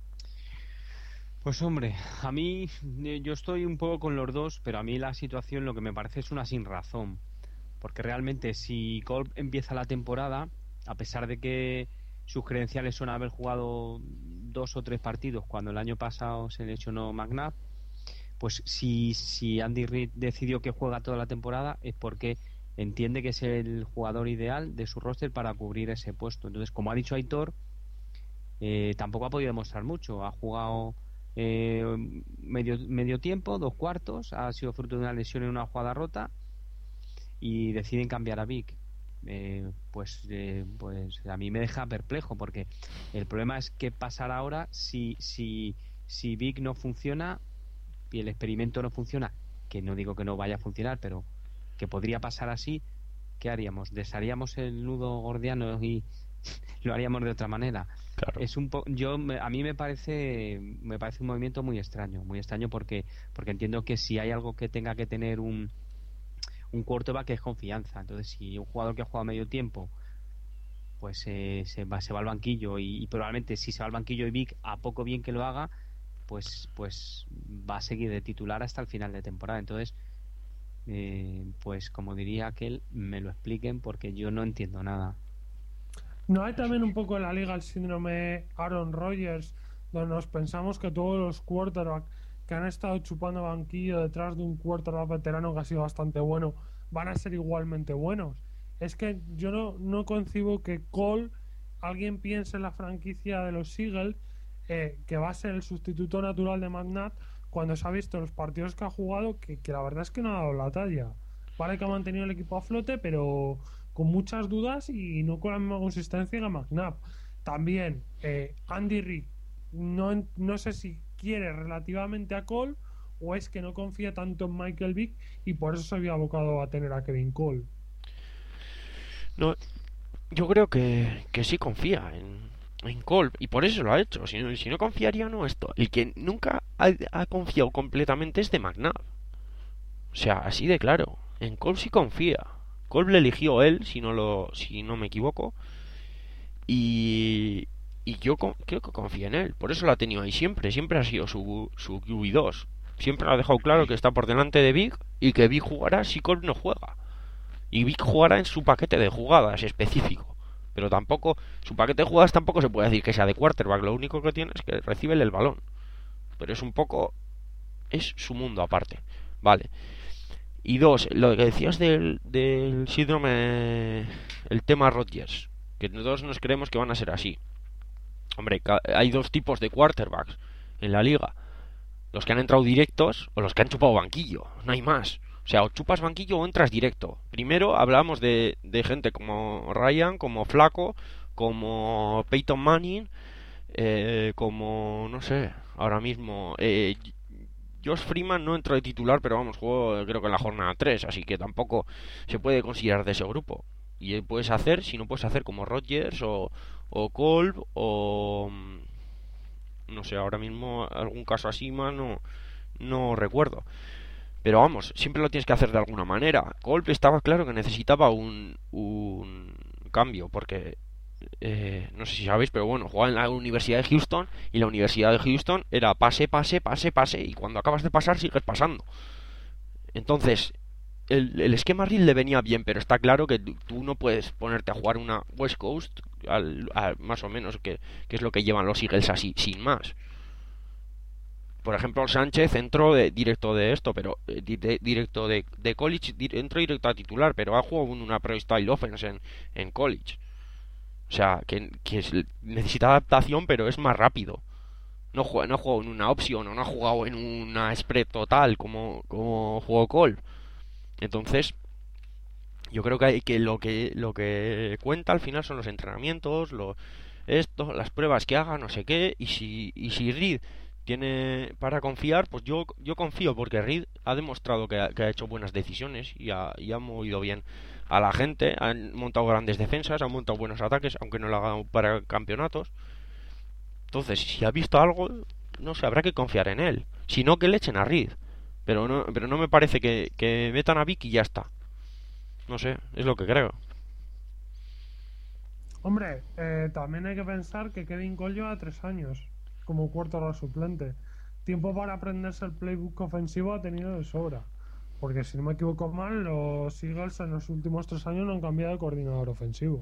Pues hombre, a mí eh, yo estoy un poco con los dos, pero a mí la situación lo que me parece es una sin razón, porque realmente si Cole empieza la temporada, a pesar de que sus credenciales son haber jugado dos o tres partidos cuando el año pasado se lesionó McNabb, pues si, si Andy Reid decidió que juega toda la temporada es porque entiende que es el jugador ideal de su roster para cubrir ese puesto. Entonces, como ha dicho Aitor, eh, tampoco ha podido demostrar mucho. Ha jugado eh, medio, medio tiempo, dos cuartos, ha sido fruto de una lesión en una jugada rota y deciden cambiar a Vic. Eh, pues, eh, pues a mí me deja perplejo, porque el problema es qué pasará ahora si, si, si Vic no funciona y el experimento no funciona, que no digo que no vaya a funcionar, pero que podría pasar así. ¿Qué haríamos? ¿Desharíamos el nudo gordiano y lo haríamos de otra manera? Claro. Es un po yo a mí me parece me parece un movimiento muy extraño, muy extraño porque porque entiendo que si hay algo que tenga que tener un un quarterback es confianza. Entonces, si un jugador que ha jugado medio tiempo pues eh, se va se va al banquillo y, y probablemente si se va al banquillo y Vic a poco bien que lo haga, pues pues va a seguir de titular hasta el final de temporada. Entonces, eh, pues como diría aquel, me lo expliquen porque yo no entiendo nada. ¿No hay también un poco en la liga el síndrome Aaron Rodgers, donde nos pensamos que todos los quarterbacks que han estado chupando banquillo detrás de un quarterback veterano que ha sido bastante bueno van a ser igualmente buenos? Es que yo no, no concibo que Cole, alguien piense en la franquicia de los Eagles, eh, que va a ser el sustituto natural de McNabb, cuando se ha visto en los partidos que ha jugado que, que la verdad es que no ha dado la talla. Vale que ha mantenido el equipo a flote, pero con muchas dudas y no con la misma consistencia que McNabb. También eh, Andy Reid no, no sé si quiere relativamente a Cole o es que no confía tanto en Michael Vick y por eso se había abocado a tener a Kevin Cole. No, yo creo que, que sí confía en, en Cole y por eso lo ha hecho. Si no, si no confiaría, no esto. El que nunca ha, ha confiado completamente es de McNabb. O sea, así de claro. En Kolb sí confía. Kolb le eligió él, si no lo, si no me equivoco. Y, y yo con, creo que confía en él. Por eso lo ha tenido ahí siempre. Siempre ha sido su, su Q B dos. Siempre ha dejado claro que está por delante de Vic y que Vic jugará si Kolb no juega. Y Vic jugará en su paquete de jugadas específico. Pero tampoco, su paquete de jugadas tampoco se puede decir que sea de quarterback. Lo único que tiene es que recibe el balón. Pero es un poco, es su mundo aparte. Vale. Y dos, lo que decías del, del síndrome, el tema Rodgers, que todos nos creemos que van a ser así. Hombre, hay dos tipos de quarterbacks en la liga: los que han entrado directos o los que han chupado banquillo. No hay más. O sea, o chupas banquillo o entras directo. Primero hablábamos de, de gente como Ryan, como Flaco, como Peyton Manning, eh, como, no sé, ahora mismo eh, Josh Freeman no entró de titular, pero vamos, jugó creo que en la jornada tres, así que tampoco se puede considerar de ese grupo. Y puedes hacer, si no puedes hacer como Rodgers o, o Kolb o no sé, ahora mismo algún caso así más no, no recuerdo. Pero vamos, siempre lo tienes que hacer de alguna manera. Kolb estaba claro que necesitaba un, un cambio, porque eh, no sé si sabéis, pero bueno, jugaba en la Universidad de Houston y la Universidad de Houston era pase, pase, pase, pase, y cuando acabas de pasar sigues pasando. Entonces, el, el esquema Reed le venía bien, pero está claro que tú no puedes ponerte a jugar una West Coast al, al, más o menos, que, que es lo que llevan los Eagles así, sin más. Por ejemplo, Sánchez entró de, directo de esto, pero eh, de, directo de, de college, di, entró directo a titular, pero ha jugado una Pro Style Offense en, en college. O sea, que, que es, necesita adaptación, pero es más rápido. No juega, no ha jugado en una opción o no ha jugado en una spread total como, como jugó Kolb. Entonces, yo creo que, hay, que lo que lo que cuenta al final son los entrenamientos, lo, esto, las pruebas que haga, no sé qué, y si y si Reed tiene para confiar, pues yo yo confío, porque Reed ha demostrado que ha, que ha hecho buenas decisiones y ha, y ha movido bien a la gente, han montado grandes defensas, han montado buenos ataques, aunque no lo hagan para campeonatos. Entonces, si ha visto algo, no sé, habrá que confiar en él. Si no, que le echen a Reed. Pero no, pero no me parece que, que metan a Vic y ya está. No sé, es lo que creo. Hombre, eh, también hay que pensar que Kevin Cole lleva tres años como quarterback suplente. Tiempo para aprenderse el playbook ofensivo ha tenido de sobra. Porque si no me equivoco mal, los Eagles en los últimos tres años no han cambiado de coordinador ofensivo.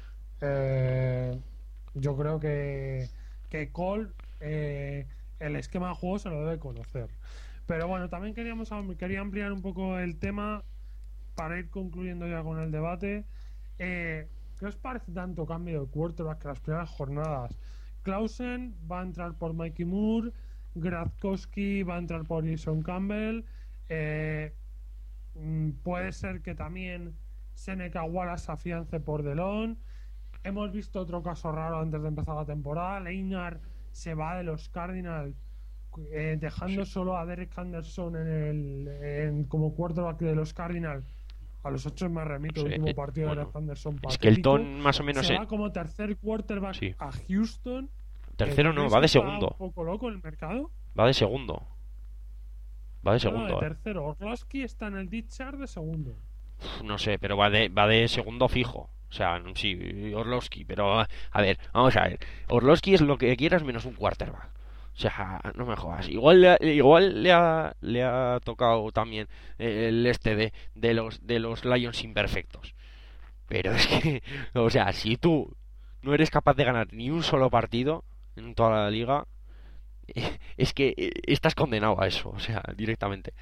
Eh, yo creo que, que Cole eh, el esquema de juego se lo debe conocer. Pero bueno, también queríamos quería ampliar un poco el tema para ir concluyendo ya con el debate. Eh, ¿Qué os parece tanto cambio de quarterback que las primeras jornadas? Clausen va a entrar por Mikey Moore, Gradkowski va a entrar por Jason Campbell, eh, puede ser que también Seneca Wallace se afiance por Delon. Hemos visto otro caso raro antes de empezar la temporada: Leinart se va de los Cardinals, eh, dejando sí. solo a Derek Anderson en el en, como quarterback de los Cardinals. A los ocho me remito, el sí, último partido bueno, de Derek Anderson patético. Es que el ton más o menos se en... va como tercer quarterback sí. a Houston. Tercero no, va de segundo. Un poco loco el mercado. Va de segundo. Va de segundo. No, de eh. tercero. Orlowski está en el deep chart de segundo. Uf, no sé, pero va de va de segundo fijo. O sea, sí, Orlowski, pero a ver, vamos a ver. Orlowski es lo que quieras menos un quarterback. O sea, no me jodas. Igual le, igual le ha le ha tocado también el este de, de los de los Lions imperfectos. Pero es que, o sea, si tú no eres capaz de ganar ni un solo partido en toda la liga, es que estás condenado a eso, o sea, directamente.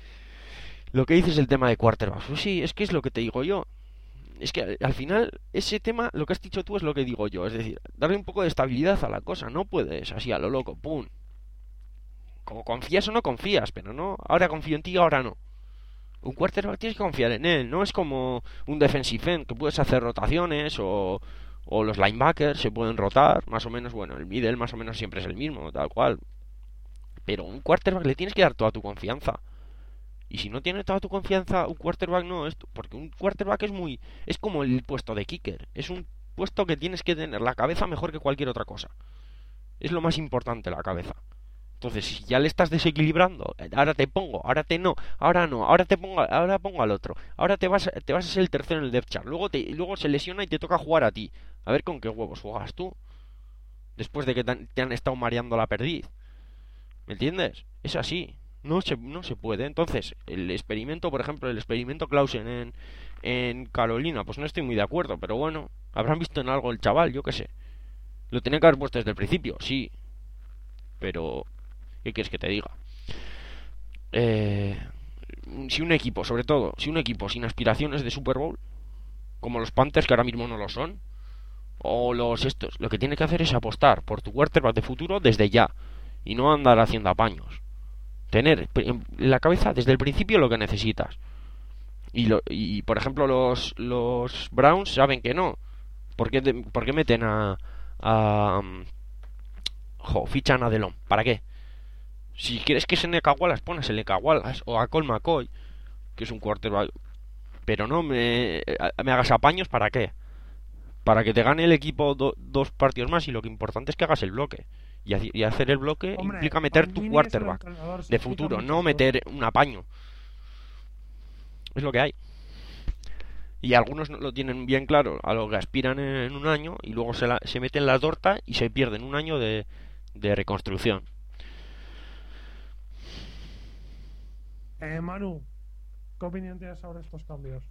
Lo que dices el tema de quarterbacks, pues sí, es que es lo que te digo yo. Es que al final ese tema, lo que has dicho tú es lo que digo yo, es decir, darle un poco de estabilidad a la cosa. No puedes así a lo loco, pum. Como confías o no confías, pero no, ahora confío en ti, ahora no. Un quarterback tienes que confiar en él, no es como un defensive end que puedes hacer rotaciones, o, o los linebackers se pueden rotar, más o menos, bueno, el middle más o menos siempre es el mismo, tal cual. Pero un quarterback le tienes que dar toda tu confianza. Y si no tiene toda tu confianza, un quarterback no es... Porque un quarterback es muy... Es como el puesto de kicker. Es un puesto que tienes que tener la cabeza mejor que cualquier otra cosa. Es lo más importante, la cabeza. Entonces, si ya le estás desequilibrando, ahora te pongo, ahora te no, ahora no, ahora te pongo, ahora pongo al otro, ahora te vas, te vas a ser el tercero en el depth chart, luego te, luego se lesiona y te toca jugar a ti. A ver con qué huevos juegas tú. Después de que te han, te han estado mareando la perdiz. ¿Me entiendes? Es así. No se, no se puede. Entonces, el experimento, por ejemplo, el experimento Clausen en, en Carolina, pues no estoy muy de acuerdo, pero bueno, habrán visto en algo el chaval, yo qué sé. Lo tenía que haber puesto desde el principio, sí. Pero, ¿qué quieres que te diga? Eh, si un equipo, sobre todo, si un equipo sin aspiraciones de Super Bowl, como los Panthers, que ahora mismo no lo son, o los estos, lo que tiene que hacer es apostar por tu quarterback de futuro desde ya, y no andar haciendo apaños. Tener en la cabeza desde el principio lo que necesitas. Y, lo, y por ejemplo, los, los Browns saben que no. ¿Por qué, por qué meten a... a jo, fichan a Delon? ¿Para qué? Si quieres que se Neca Wallace, pones el Neca Wallace o a Colt McCoy, que es un quarterback. Pero no me, me hagas apaños, ¿para qué? Para que te gane el equipo do, dos partidos más, y lo que importante es que hagas el bloque. Y, y hacer el bloque Hombre, implica meter tu quarterback de futuro, no meter un apaño. Es lo que hay. Y algunos no lo tienen bien claro a lo que aspiran en, en un año, y luego se, la, se meten la torta y se pierden un año de, de reconstrucción. Eh, Manu, ¿qué opinión tienes sobre estos cambios?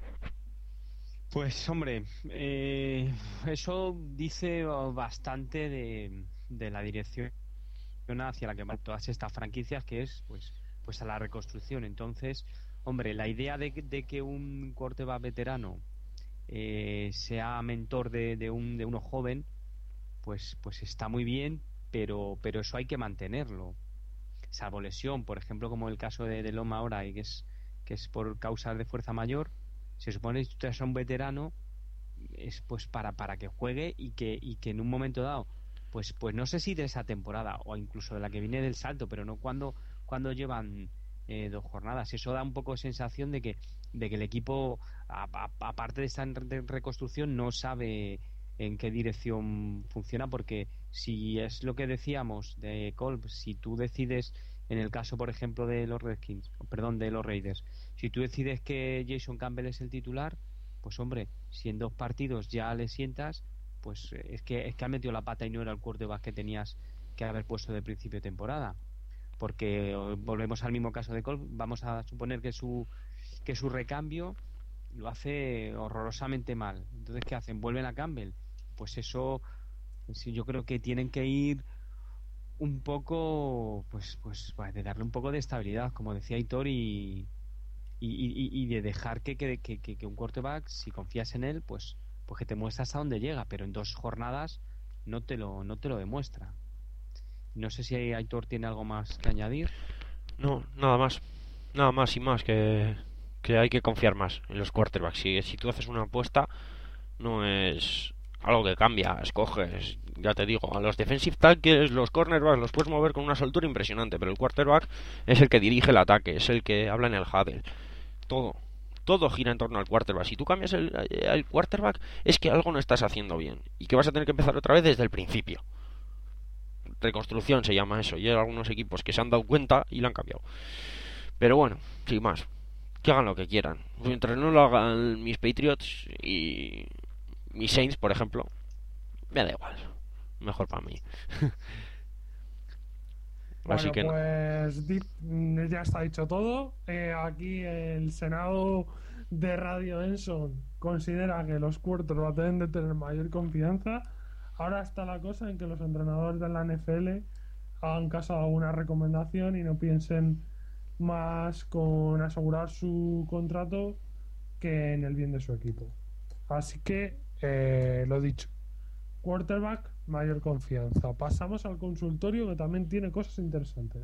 Pues hombre, eh, eso dice bastante de, de la dirección hacia la que van todas estas franquicias, que es pues pues a la reconstrucción. Entonces, hombre, la idea de, de que un quarterback veterano eh, sea mentor de, de un de uno joven, pues pues está muy bien, pero pero eso hay que mantenerlo, salvo lesión, por ejemplo, como el caso de, de Loma ahora, y que es que es por causas de fuerza mayor. Se supone que si tú eres un veterano, es pues para para que juegue y que y que en un momento dado, pues pues no sé si de esa temporada o incluso de la que viene del salto, pero no cuando cuando llevan eh, dos jornadas. Eso da un poco de sensación de que de que el equipo, a, a, aparte de esta reconstrucción, no sabe en qué dirección funciona, porque si es lo que decíamos de Colb, si tú decides, en el caso por ejemplo de los Redskins, perdón, de los Raiders, si tú decides que Jason Campbell es el titular, pues hombre, si en dos partidos ya le sientas, pues es que es que ha metido la pata y no era el quarterback que tenías que haber puesto de principio de temporada. Porque volvemos al mismo caso de Colb, vamos a suponer que su que su recambio lo hace horrorosamente mal. Entonces, ¿qué hacen? ¿Vuelven a Campbell? Pues eso, sí, yo creo que tienen que ir un poco, pues, pues, de darle un poco de estabilidad, como decía Aitor, y, y, y, y de dejar que, que, que, que un quarterback, si confías en él, pues, pues que te muestra hasta dónde llega, pero en dos jornadas no te lo, no te lo demuestra. No sé si Aitor tiene algo más que añadir. No, nada más, nada más y más que, que hay que confiar más en los quarterbacks. Si, si tú haces una apuesta, no es algo que cambia, escoges, ya te digo, a los defensive tackles, los cornerbacks los puedes mover con una soltura impresionante, pero el quarterback es el que dirige el ataque, es el que habla en el huddle, todo, todo gira en torno al quarterback. Si tú cambias el, el quarterback, es que algo no estás haciendo bien y que vas a tener que empezar otra vez desde el principio. Reconstrucción se llama eso, y hay algunos equipos que se han dado cuenta y lo han cambiado. Pero bueno, sin más, que hagan lo que quieran. Mientras no lo hagan mis Patriots y mis Saints, por ejemplo, me da igual. Mejor para mí. Bueno, así que pues no. Ya está dicho todo. Eh, aquí el Senado de Radio Enson considera que los quarterbacks deben de tener mayor confianza. Ahora está la cosa en que los entrenadores de la N F L hagan caso a una recomendación y no piensen más con asegurar su contrato que en el bien de su equipo. Así que, eh, lo dicho, quarterback, mayor confianza. Pasamos al consultorio, que también tiene cosas interesantes.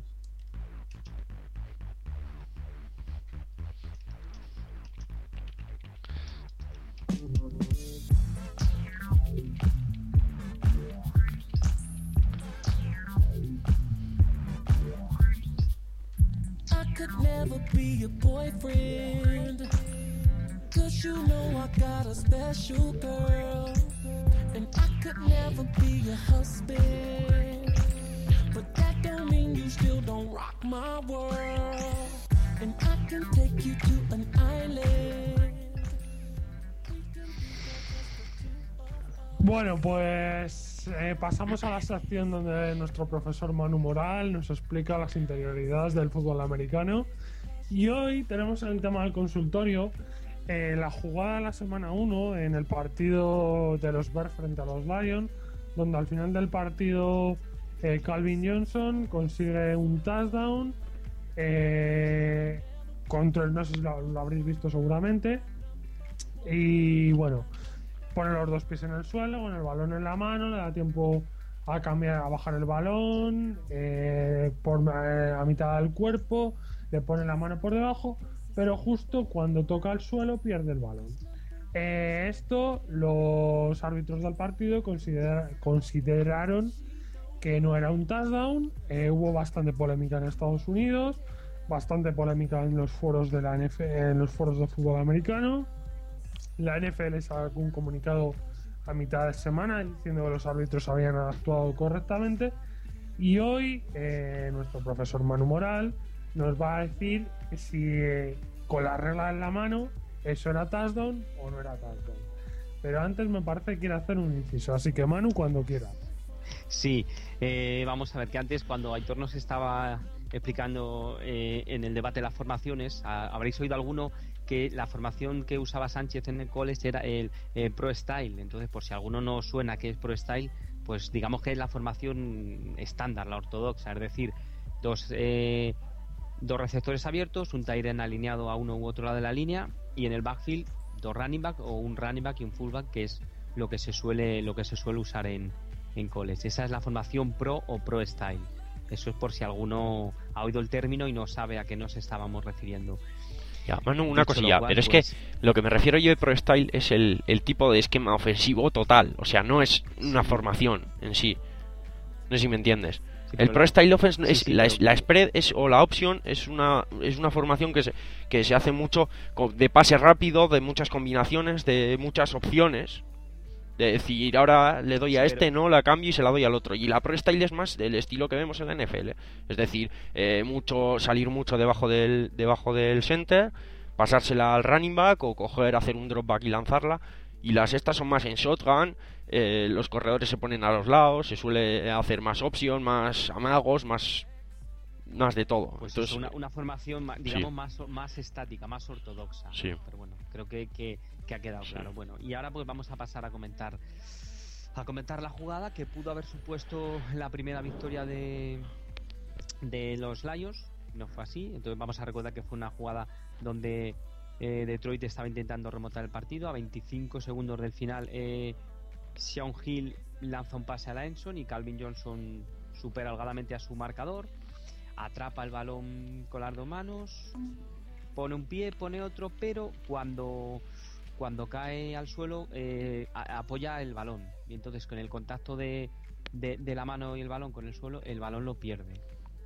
Could never be your boyfriend, 'cause you know I got a special girl. And I could never be your husband, but that don't mean you still don't rock my world. And I can take you to an island. Bueno, pues eh, pasamos a la sección donde nuestro profesor Manu Moral nos explica las interioridades del fútbol americano. Y hoy tenemos en el tema del consultorio eh, la jugada de la semana uno en el partido de los Bears frente a los Lions, donde al final del partido eh, Calvin Johnson consigue un touchdown eh, contra, no sé si lo, lo habréis visto seguramente, y bueno, pone los dos pies en el suelo con el balón en la mano, le da tiempo a cambiar, a bajar el balón eh, por eh, a mitad del cuerpo, le pone la mano por debajo, pero justo cuando toca el suelo pierde el balón. Eh, esto los árbitros del partido considera, consideraron que no era un touchdown. Eh, hubo bastante polémica en Estados Unidos, bastante polémica en los foros de la N F L, en los foros de fútbol americano. La N F L sacó un comunicado a mitad de semana diciendo que los árbitros habían actuado correctamente, y hoy eh, nuestro profesor Manu Moral nos va a decir si eh, con la regla en la mano eso era touchdown o no era touchdown. Pero antes me parece que quiere hacer un inciso, así que Manu, cuando quiera. Sí, eh, vamos a ver que antes, cuando Aitor nos estaba explicando eh, en el debate de las formaciones, a, habréis oído alguno que la formación que usaba Sánchez en el college era el eh, Pro Style. Entonces, por si alguno no suena que es Pro Style, pues digamos que es la formación estándar, la ortodoxa, es decir, dos eh, dos receptores abiertos, un tight end alineado a uno u otro lado de la línea, y en el backfield dos running back, o un running back y un fullback, que es lo que se suele lo que se suele usar en, en college. Esa es la formación Pro o Pro Style. Eso es por si alguno ha oído el término y no sabe a qué nos estábamos refiriendo. Ya, Manu, una Dicho cosilla, cual, pero es pues... que lo que me refiero yo de Pro Style es el, el tipo de esquema ofensivo total, o sea, no es una Sí. formación en sí. No sé si me entiendes. Sí, El pero Pro la- Style Offense sí, es sí, la, pero- la spread es o la option es una es una formación que se que se hace mucho co- de pase rápido, de muchas combinaciones, de muchas opciones. De decir, ahora le doy a Sí, este, pero- no, la cambio y se la doy al otro. Y la Pro Style es más del estilo que vemos en la N F L. Es decir, eh, mucho salir mucho debajo del debajo del center, pasársela al running back o coger, hacer un drop back y lanzarla. Y las estas son más en shotgun, eh, los corredores se ponen a los lados, se suele hacer más opción, más amagos, más más de todo. Pues Entonces, eso, una, una formación, ma- digamos, sí. más, más estática, más ortodoxa. Sí. Pero bueno, creo que, que, que ha quedado Sí. claro. Bueno, y ahora pues vamos a pasar a comentar a comentar la jugada que pudo haber supuesto la primera victoria de, de los Lions. No fue así. Entonces vamos a recordar que fue una jugada donde eh, Detroit estaba intentando remontar el partido. A veinticinco segundos del final, eh, Sean Hill lanza un pase a la Enson y Calvin Johnson supera holgadamente a su marcador, atrapa el balón con las dos manos, pone un pie, pone otro, pero cuando cuando cae al suelo eh, a- apoya el balón, y entonces con el contacto de, de, de la mano y el balón con el suelo, el balón lo pierde.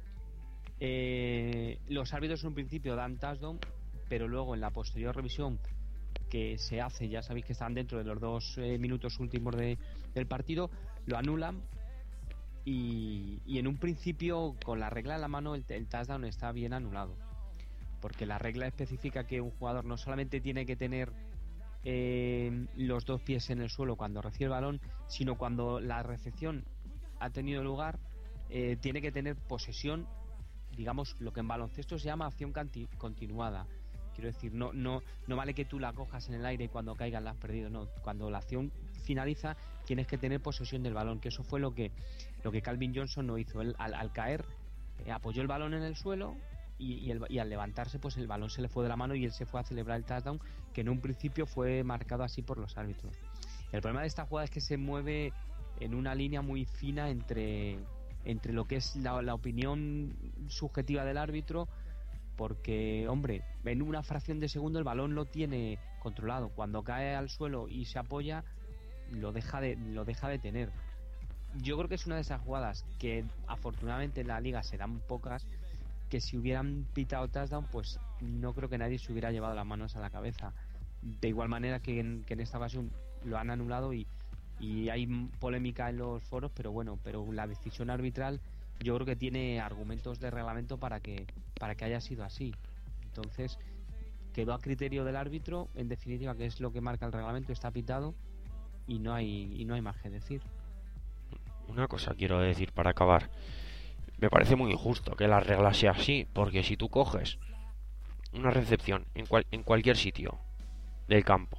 Eh, los árbitros en un principio dan touchdown, pero luego en la posterior revisión que se hace, ya sabéis que están dentro de los dos eh, minutos últimos de, del partido, lo anulan. Y, y en un principio, con la regla en la mano, el, el touchdown está bien anulado, porque la regla especifica que un jugador no solamente tiene que tener eh, los dos pies en el suelo cuando recibe el balón, sino cuando la recepción ha tenido lugar, eh, tiene que tener posesión, digamos, lo que en baloncesto se llama acción canti- continuada. Quiero decir, no, no, no vale que tú la cojas en el aire y cuando caigas la has perdido, no. Cuando la acción finaliza, tienes que tener posesión del balón, que eso fue lo que lo que Calvin Johnson no hizo. Él, al, al caer, eh, apoyó el balón en el suelo y, y, el, y al levantarse, pues el balón se le fue de la mano y él se fue a celebrar el touchdown, que en un principio fue marcado así por los árbitros. El problema de esta jugada es que se mueve en una línea muy fina entre, entre lo que es la, la opinión subjetiva del árbitro, porque, hombre, en una fracción de segundo el balón lo tiene controlado. Cuando cae al suelo y se apoya, lo deja de, lo deja de tener. Yo creo que es una de esas jugadas que afortunadamente en la liga se dan pocas, que si hubieran pitado touchdown, pues no creo que nadie se hubiera llevado las manos a la cabeza. De igual manera que en, que en esta ocasión lo han anulado y, y hay polémica en los foros, pero bueno, pero la decisión arbitral yo creo que tiene argumentos de reglamento para que para que haya sido así. Entonces quedó a criterio del árbitro, en definitiva, que es lo que marca el reglamento, está pitado y no hay y no hay más que decir. Una cosa quiero decir para acabar. Me parece muy injusto que la regla sea así, porque si tú coges una recepción en, cual, en cualquier sitio del campo,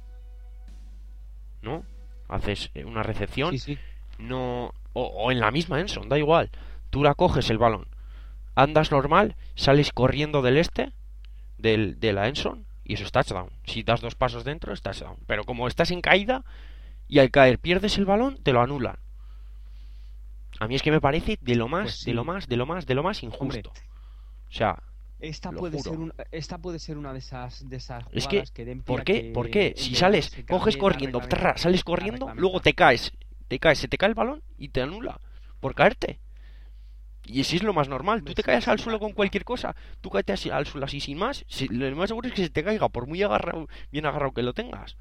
¿no? Haces una recepción, Sí, sí. no o, o en la misma Enson, da igual. Tú la coges el balón, andas normal, sales corriendo del este del, de la Enson y eso es touchdown. Si das dos pasos dentro es touchdown. Pero como estás en caída y al caer pierdes el balón, te lo anulan. A mí es que me parece de lo más, Pues sí. de lo más, de lo más, de lo más injusto. Hombre, O sea, esta lo puede juro. ser una, esta puede ser una de esas de esas Es jugadas que, que den pie ¿por a qué? que ¿Por qué? el Si debate sales, se coges cambie corriendo, la trra, sales la corriendo, reglamenta- luego te caes, te caes, se te cae el balón y te anula por caerte. Y si es lo más normal, tú Hombre, te sí, caes al sí, suelo va, con va. cualquier cosa, tú caete así al suelo así sin más, si- lo más seguro es que se te caiga, por muy agarrado, bien agarrado que lo tengas.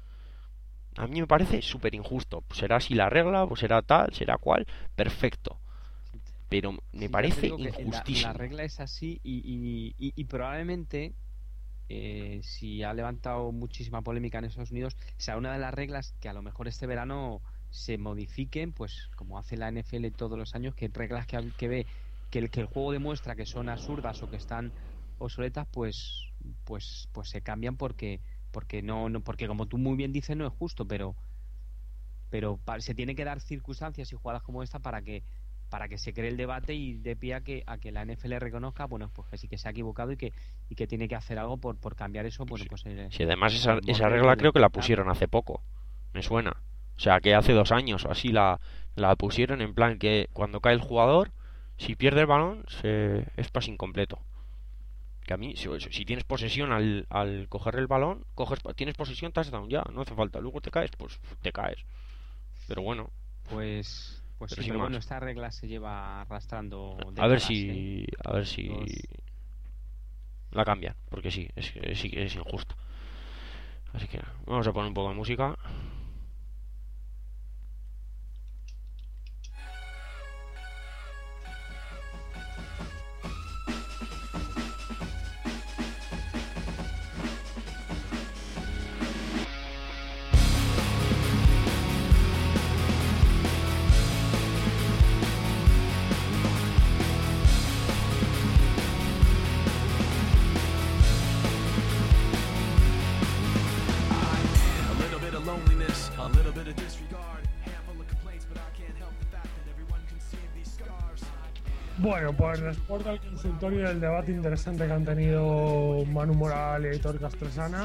A mí me parece súper injusto. Pues será así la regla, pues será tal, será cual, perfecto. Pero me Sí, ya te parece digo que la- injustísimo. La, regla es así y, y, y- y probablemente, eh, si ha levantado muchísima polémica en Estados Unidos, sea una de las reglas que a lo mejor este verano se modifiquen, pues como hace la N F L todos los años, que reglas que, que ve que el, que el juego demuestra que son absurdas o que están obsoletas, pues pues pues se cambian porque porque no, no porque como tú muy bien dices no es justo, pero pero pa- se tiene que dar circunstancias y jugadas como esta para que para que se cree el debate y dé pie a que a que la N F L reconozca, bueno, pues que sí que se ha equivocado y que y que tiene que hacer algo por por cambiar eso, bueno, pues eh, Si además esa, el esa morder regla y creo que la quitar. pusieron hace poco, me suena. O sea, que hace dos años o así la, la pusieron en plan que cuando cae el jugador, si pierde el balón, se, es pase incompleto. Que a mí, si, si tienes posesión al, al coger el balón, coges, tienes posesión, touchdown, ya, no hace falta. Luego te caes, pues te caes. Pero bueno, Pues, pues Pero sí, sin pero más. bueno, esta regla se lleva arrastrando a ver décadas, ¿eh? si, a ver si Los- la cambian, porque sí, es, es, sí que es injusta. Así que vamos a poner un poco de música. A little bit of loneliness, a little bit of disregard, handful of complaints, but I can't help the fact that everyone can see these scars. Bueno, pues después del consultorio y del debate interesante que han tenido Manu Moral y Aitor Castresana,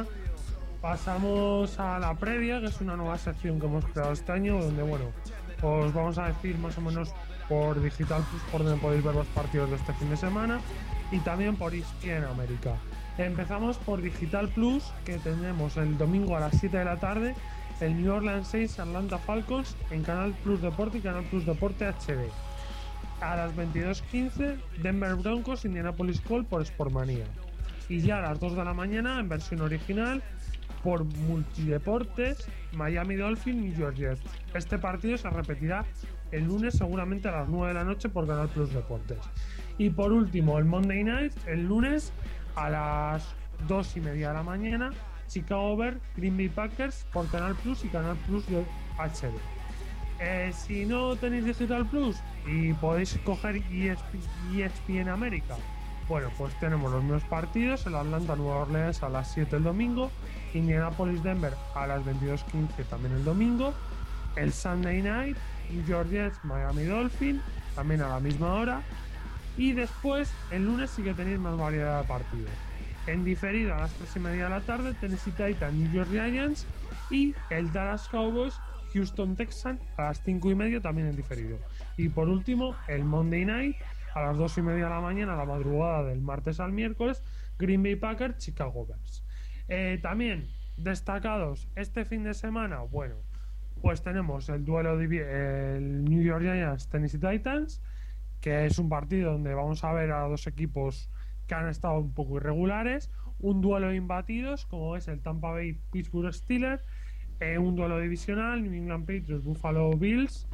pasamos a la previa, que es una nueva sección que hemos creado este año, donde, bueno, os vamos a decir más o menos por Digital Plus por donde podéis ver los partidos de este fin de semana y también por E S P N América. Empezamos por Digital Plus, que tenemos el domingo a las siete de la tarde el New Orleans seis Atlanta Falcons en Canal Plus Deporte y Canal Plus Deporte H D. A las veintidós quince Denver Broncos Indianapolis Colts por Sportmania. Y ya a las dos de la mañana en versión original por Multideportes Miami Dolphins New York Jets. Este partido se repetirá el lunes seguramente a las nueve de la noche por Canal Plus Deportes. Y por último el Monday Night el lunes a las dos y media de la mañana Chicago Bears Green Bay Packers por Canal Plus y Canal Plus de H D. Eh, si no tenéis Digital Plus y podéis coger E S P N América, bueno, pues tenemos los mismos partidos: el Atlanta Nueva Orleans a las siete el domingo, Indianapolis Denver a las veintidós quince también el domingo, el Sunday Night New York Jets Miami Dolphins también a la misma hora, y después el lunes sí que tenéis más variedad de partidos. En diferido a las tres y media de la tarde, Tennessee Titans New York Giants y el Dallas Cowboys Houston Texans a las cinco y media también en diferido. Y por último el Monday Night a las dos y media de la mañana, a la madrugada del martes al miércoles, Green Bay Packers Chicago Bears. Eh, también destacados este fin de semana, bueno, pues tenemos el duelo de el New York Giants Tennessee Titans, que es un partido donde vamos a ver a dos equipos que han estado un poco irregulares, un duelo de imbatidos como es el Tampa Bay Pittsburgh Steelers, eh, un duelo divisional New England Patriots Buffalo Bills,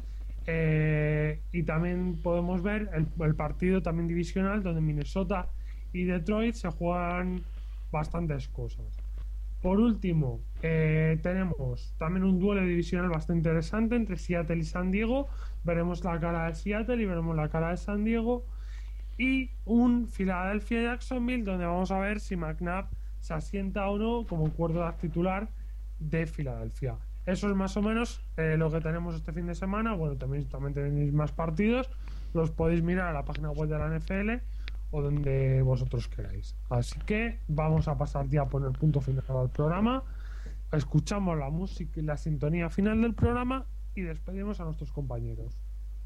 Eh, y también podemos ver el, el partido también divisional donde Minnesota y Detroit se juegan bastantes cosas. Por último, eh, tenemos también un duelo divisional bastante interesante entre Seattle y San Diego. Veremos la cara de Seattle y veremos la cara de San Diego. Y un Philadelphia-Jacksonville donde vamos a ver si McNabb se asienta o no como quarterback titular de Filadelfia. Eso es más o menos eh, lo que tenemos este fin de semana. Bueno, también, también tenéis más partidos. Los podéis mirar a la página web de la N F L o donde vosotros queráis. Así que vamos a pasar ya a poner punto final al programa. Escuchamos la música y la sintonía final del programa y despedimos a nuestros compañeros.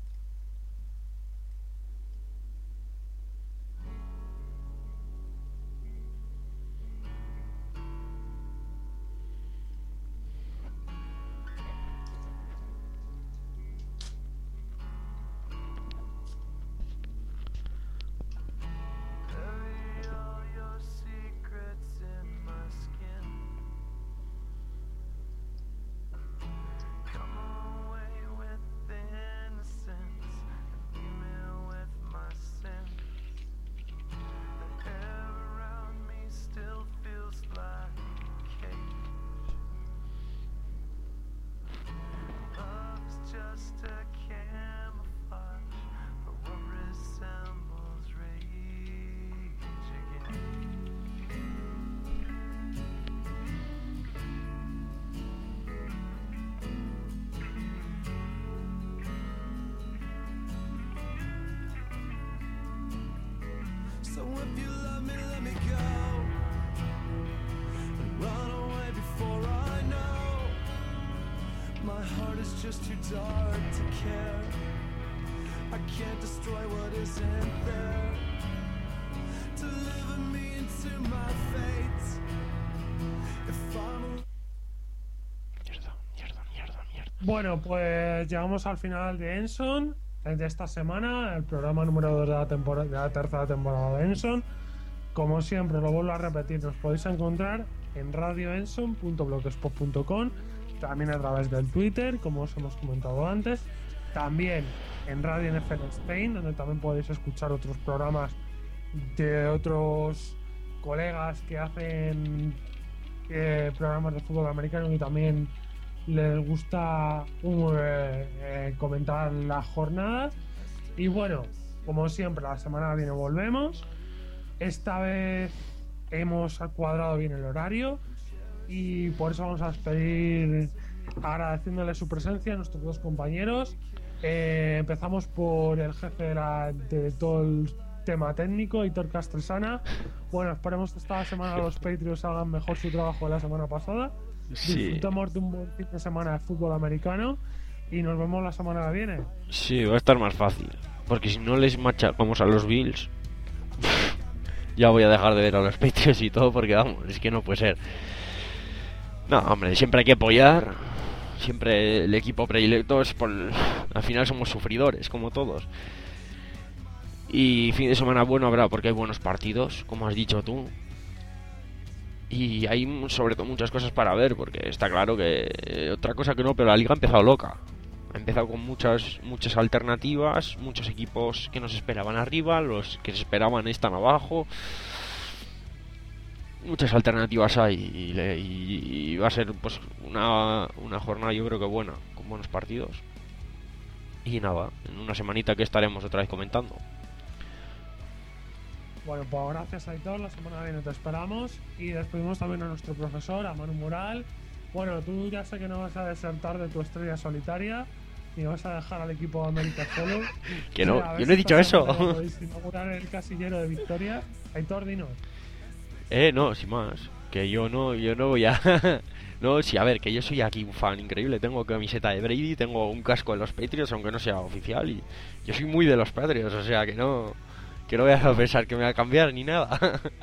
So if you love me, let me go and run away before I know. My heart is just too dark to care. I can't destroy what isn't there. Deliver me into my fate. If I'm Mierda, mierda, mierda, mierda. Bueno, pues llegamos al final de Enson de esta semana, el programa número dos de la, temporada, de la tercera temporada de Enson. Como siempre, lo vuelvo a repetir, nos podéis encontrar en radio enson punto blogspot punto com, también a través del Twitter, como os hemos comentado antes, también en Radio N F L Spain, donde también podéis escuchar otros programas de otros colegas que hacen eh, programas de fútbol americano y también les gusta uh, eh, comentar las jornadas. Y bueno, como siempre, la semana que viene volvemos. Esta vez hemos cuadrado bien el horario y por eso vamos a despedir agradeciéndole su presencia a nuestros dos compañeros. Eh, empezamos por el jefe de, la, de todo el tema técnico, Hitor Castresana. Bueno, esperemos que esta semana los Patriots hagan mejor su trabajo de la semana pasada. Sí. Disfrutamos de un buen fin de semana de fútbol americano y nos vemos la semana que viene. Sí, va a estar más fácil. Porque si no les machacamos a los Bills, ya voy a dejar de ver a los Patriots y todo, porque vamos, es que no puede ser. No, hombre, siempre hay que apoyar. Siempre el equipo predilecto es por... Al final somos sufridores, como todos. Y fin de semana bueno habrá, porque hay buenos partidos, como has dicho tú. Y hay sobre todo muchas cosas para ver, porque está claro que eh, otra cosa que no, pero la liga ha empezado loca. Ha empezado con muchas muchas alternativas, muchos equipos que nos esperaban arriba, los que se esperaban están abajo. Muchas alternativas hay y, le, y, y va a ser pues una, una jornada yo creo que buena, con buenos partidos. Y nada, en una semanita que estaremos otra vez comentando. Bueno, pues gracias a Hitor, la semana que viene te esperamos y despedimos también a nuestro profesor, a Manu Moral. Bueno, tú ya sé que no vas a desertar de tu estrella solitaria ni vas a dejar al equipo de América solo. Que no, a ver yo no he si dicho esta eso. semana podéis inaugurar el casillero de victorias. Hitor, dinos. Eh, no, sin más. Que yo no, yo no voy a... No, sí, a ver, que yo soy aquí un fan increíble. Tengo camiseta de Brady, tengo un casco de los Patriots, aunque no sea oficial. Y yo soy muy de los Patriots, o sea que no... Que no voy a pensar que me va a cambiar ni nada.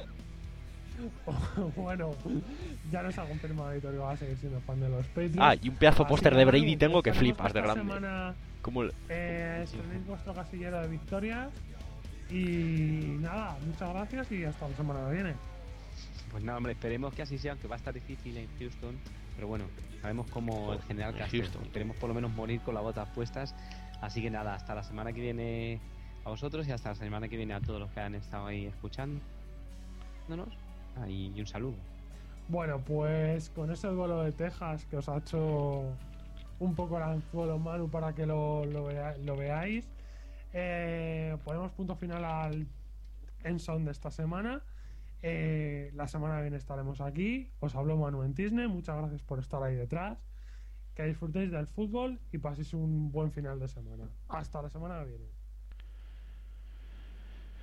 Bueno, ya nos ha confirmado Hitor que va a seguir siendo fan de los Patriots. Ah, y un pedazo Así póster que, de Manu, Brady tengo que esperemos flipas de esta grande. semana, Como el- eh, tenéis vuestro casillero de victorias. Y nada, muchas gracias y hasta la semana que viene. Pues nada, hombre, esperemos que así sea, aunque va a estar difícil en Houston. Pero bueno, sabemos cómo el general En Castro. Houston. Esperemos por lo menos morir con las botas puestas. Así que nada, hasta la semana que viene a vosotros y hasta la semana que viene a todos los que han estado ahí escuchándonos. Ah, y, y un saludo. Bueno, pues con ese duelo de Texas que os ha hecho un poco el anzuelo, Manu, para que lo, lo, vea, lo veáis, eh, ponemos punto final al Enson de esta semana. Eh, la semana que viene estaremos aquí. Os habló Manu en Tisne. Muchas gracias por estar ahí detrás. Que disfrutéis del fútbol y paséis un buen final de semana. Hasta la semana que viene.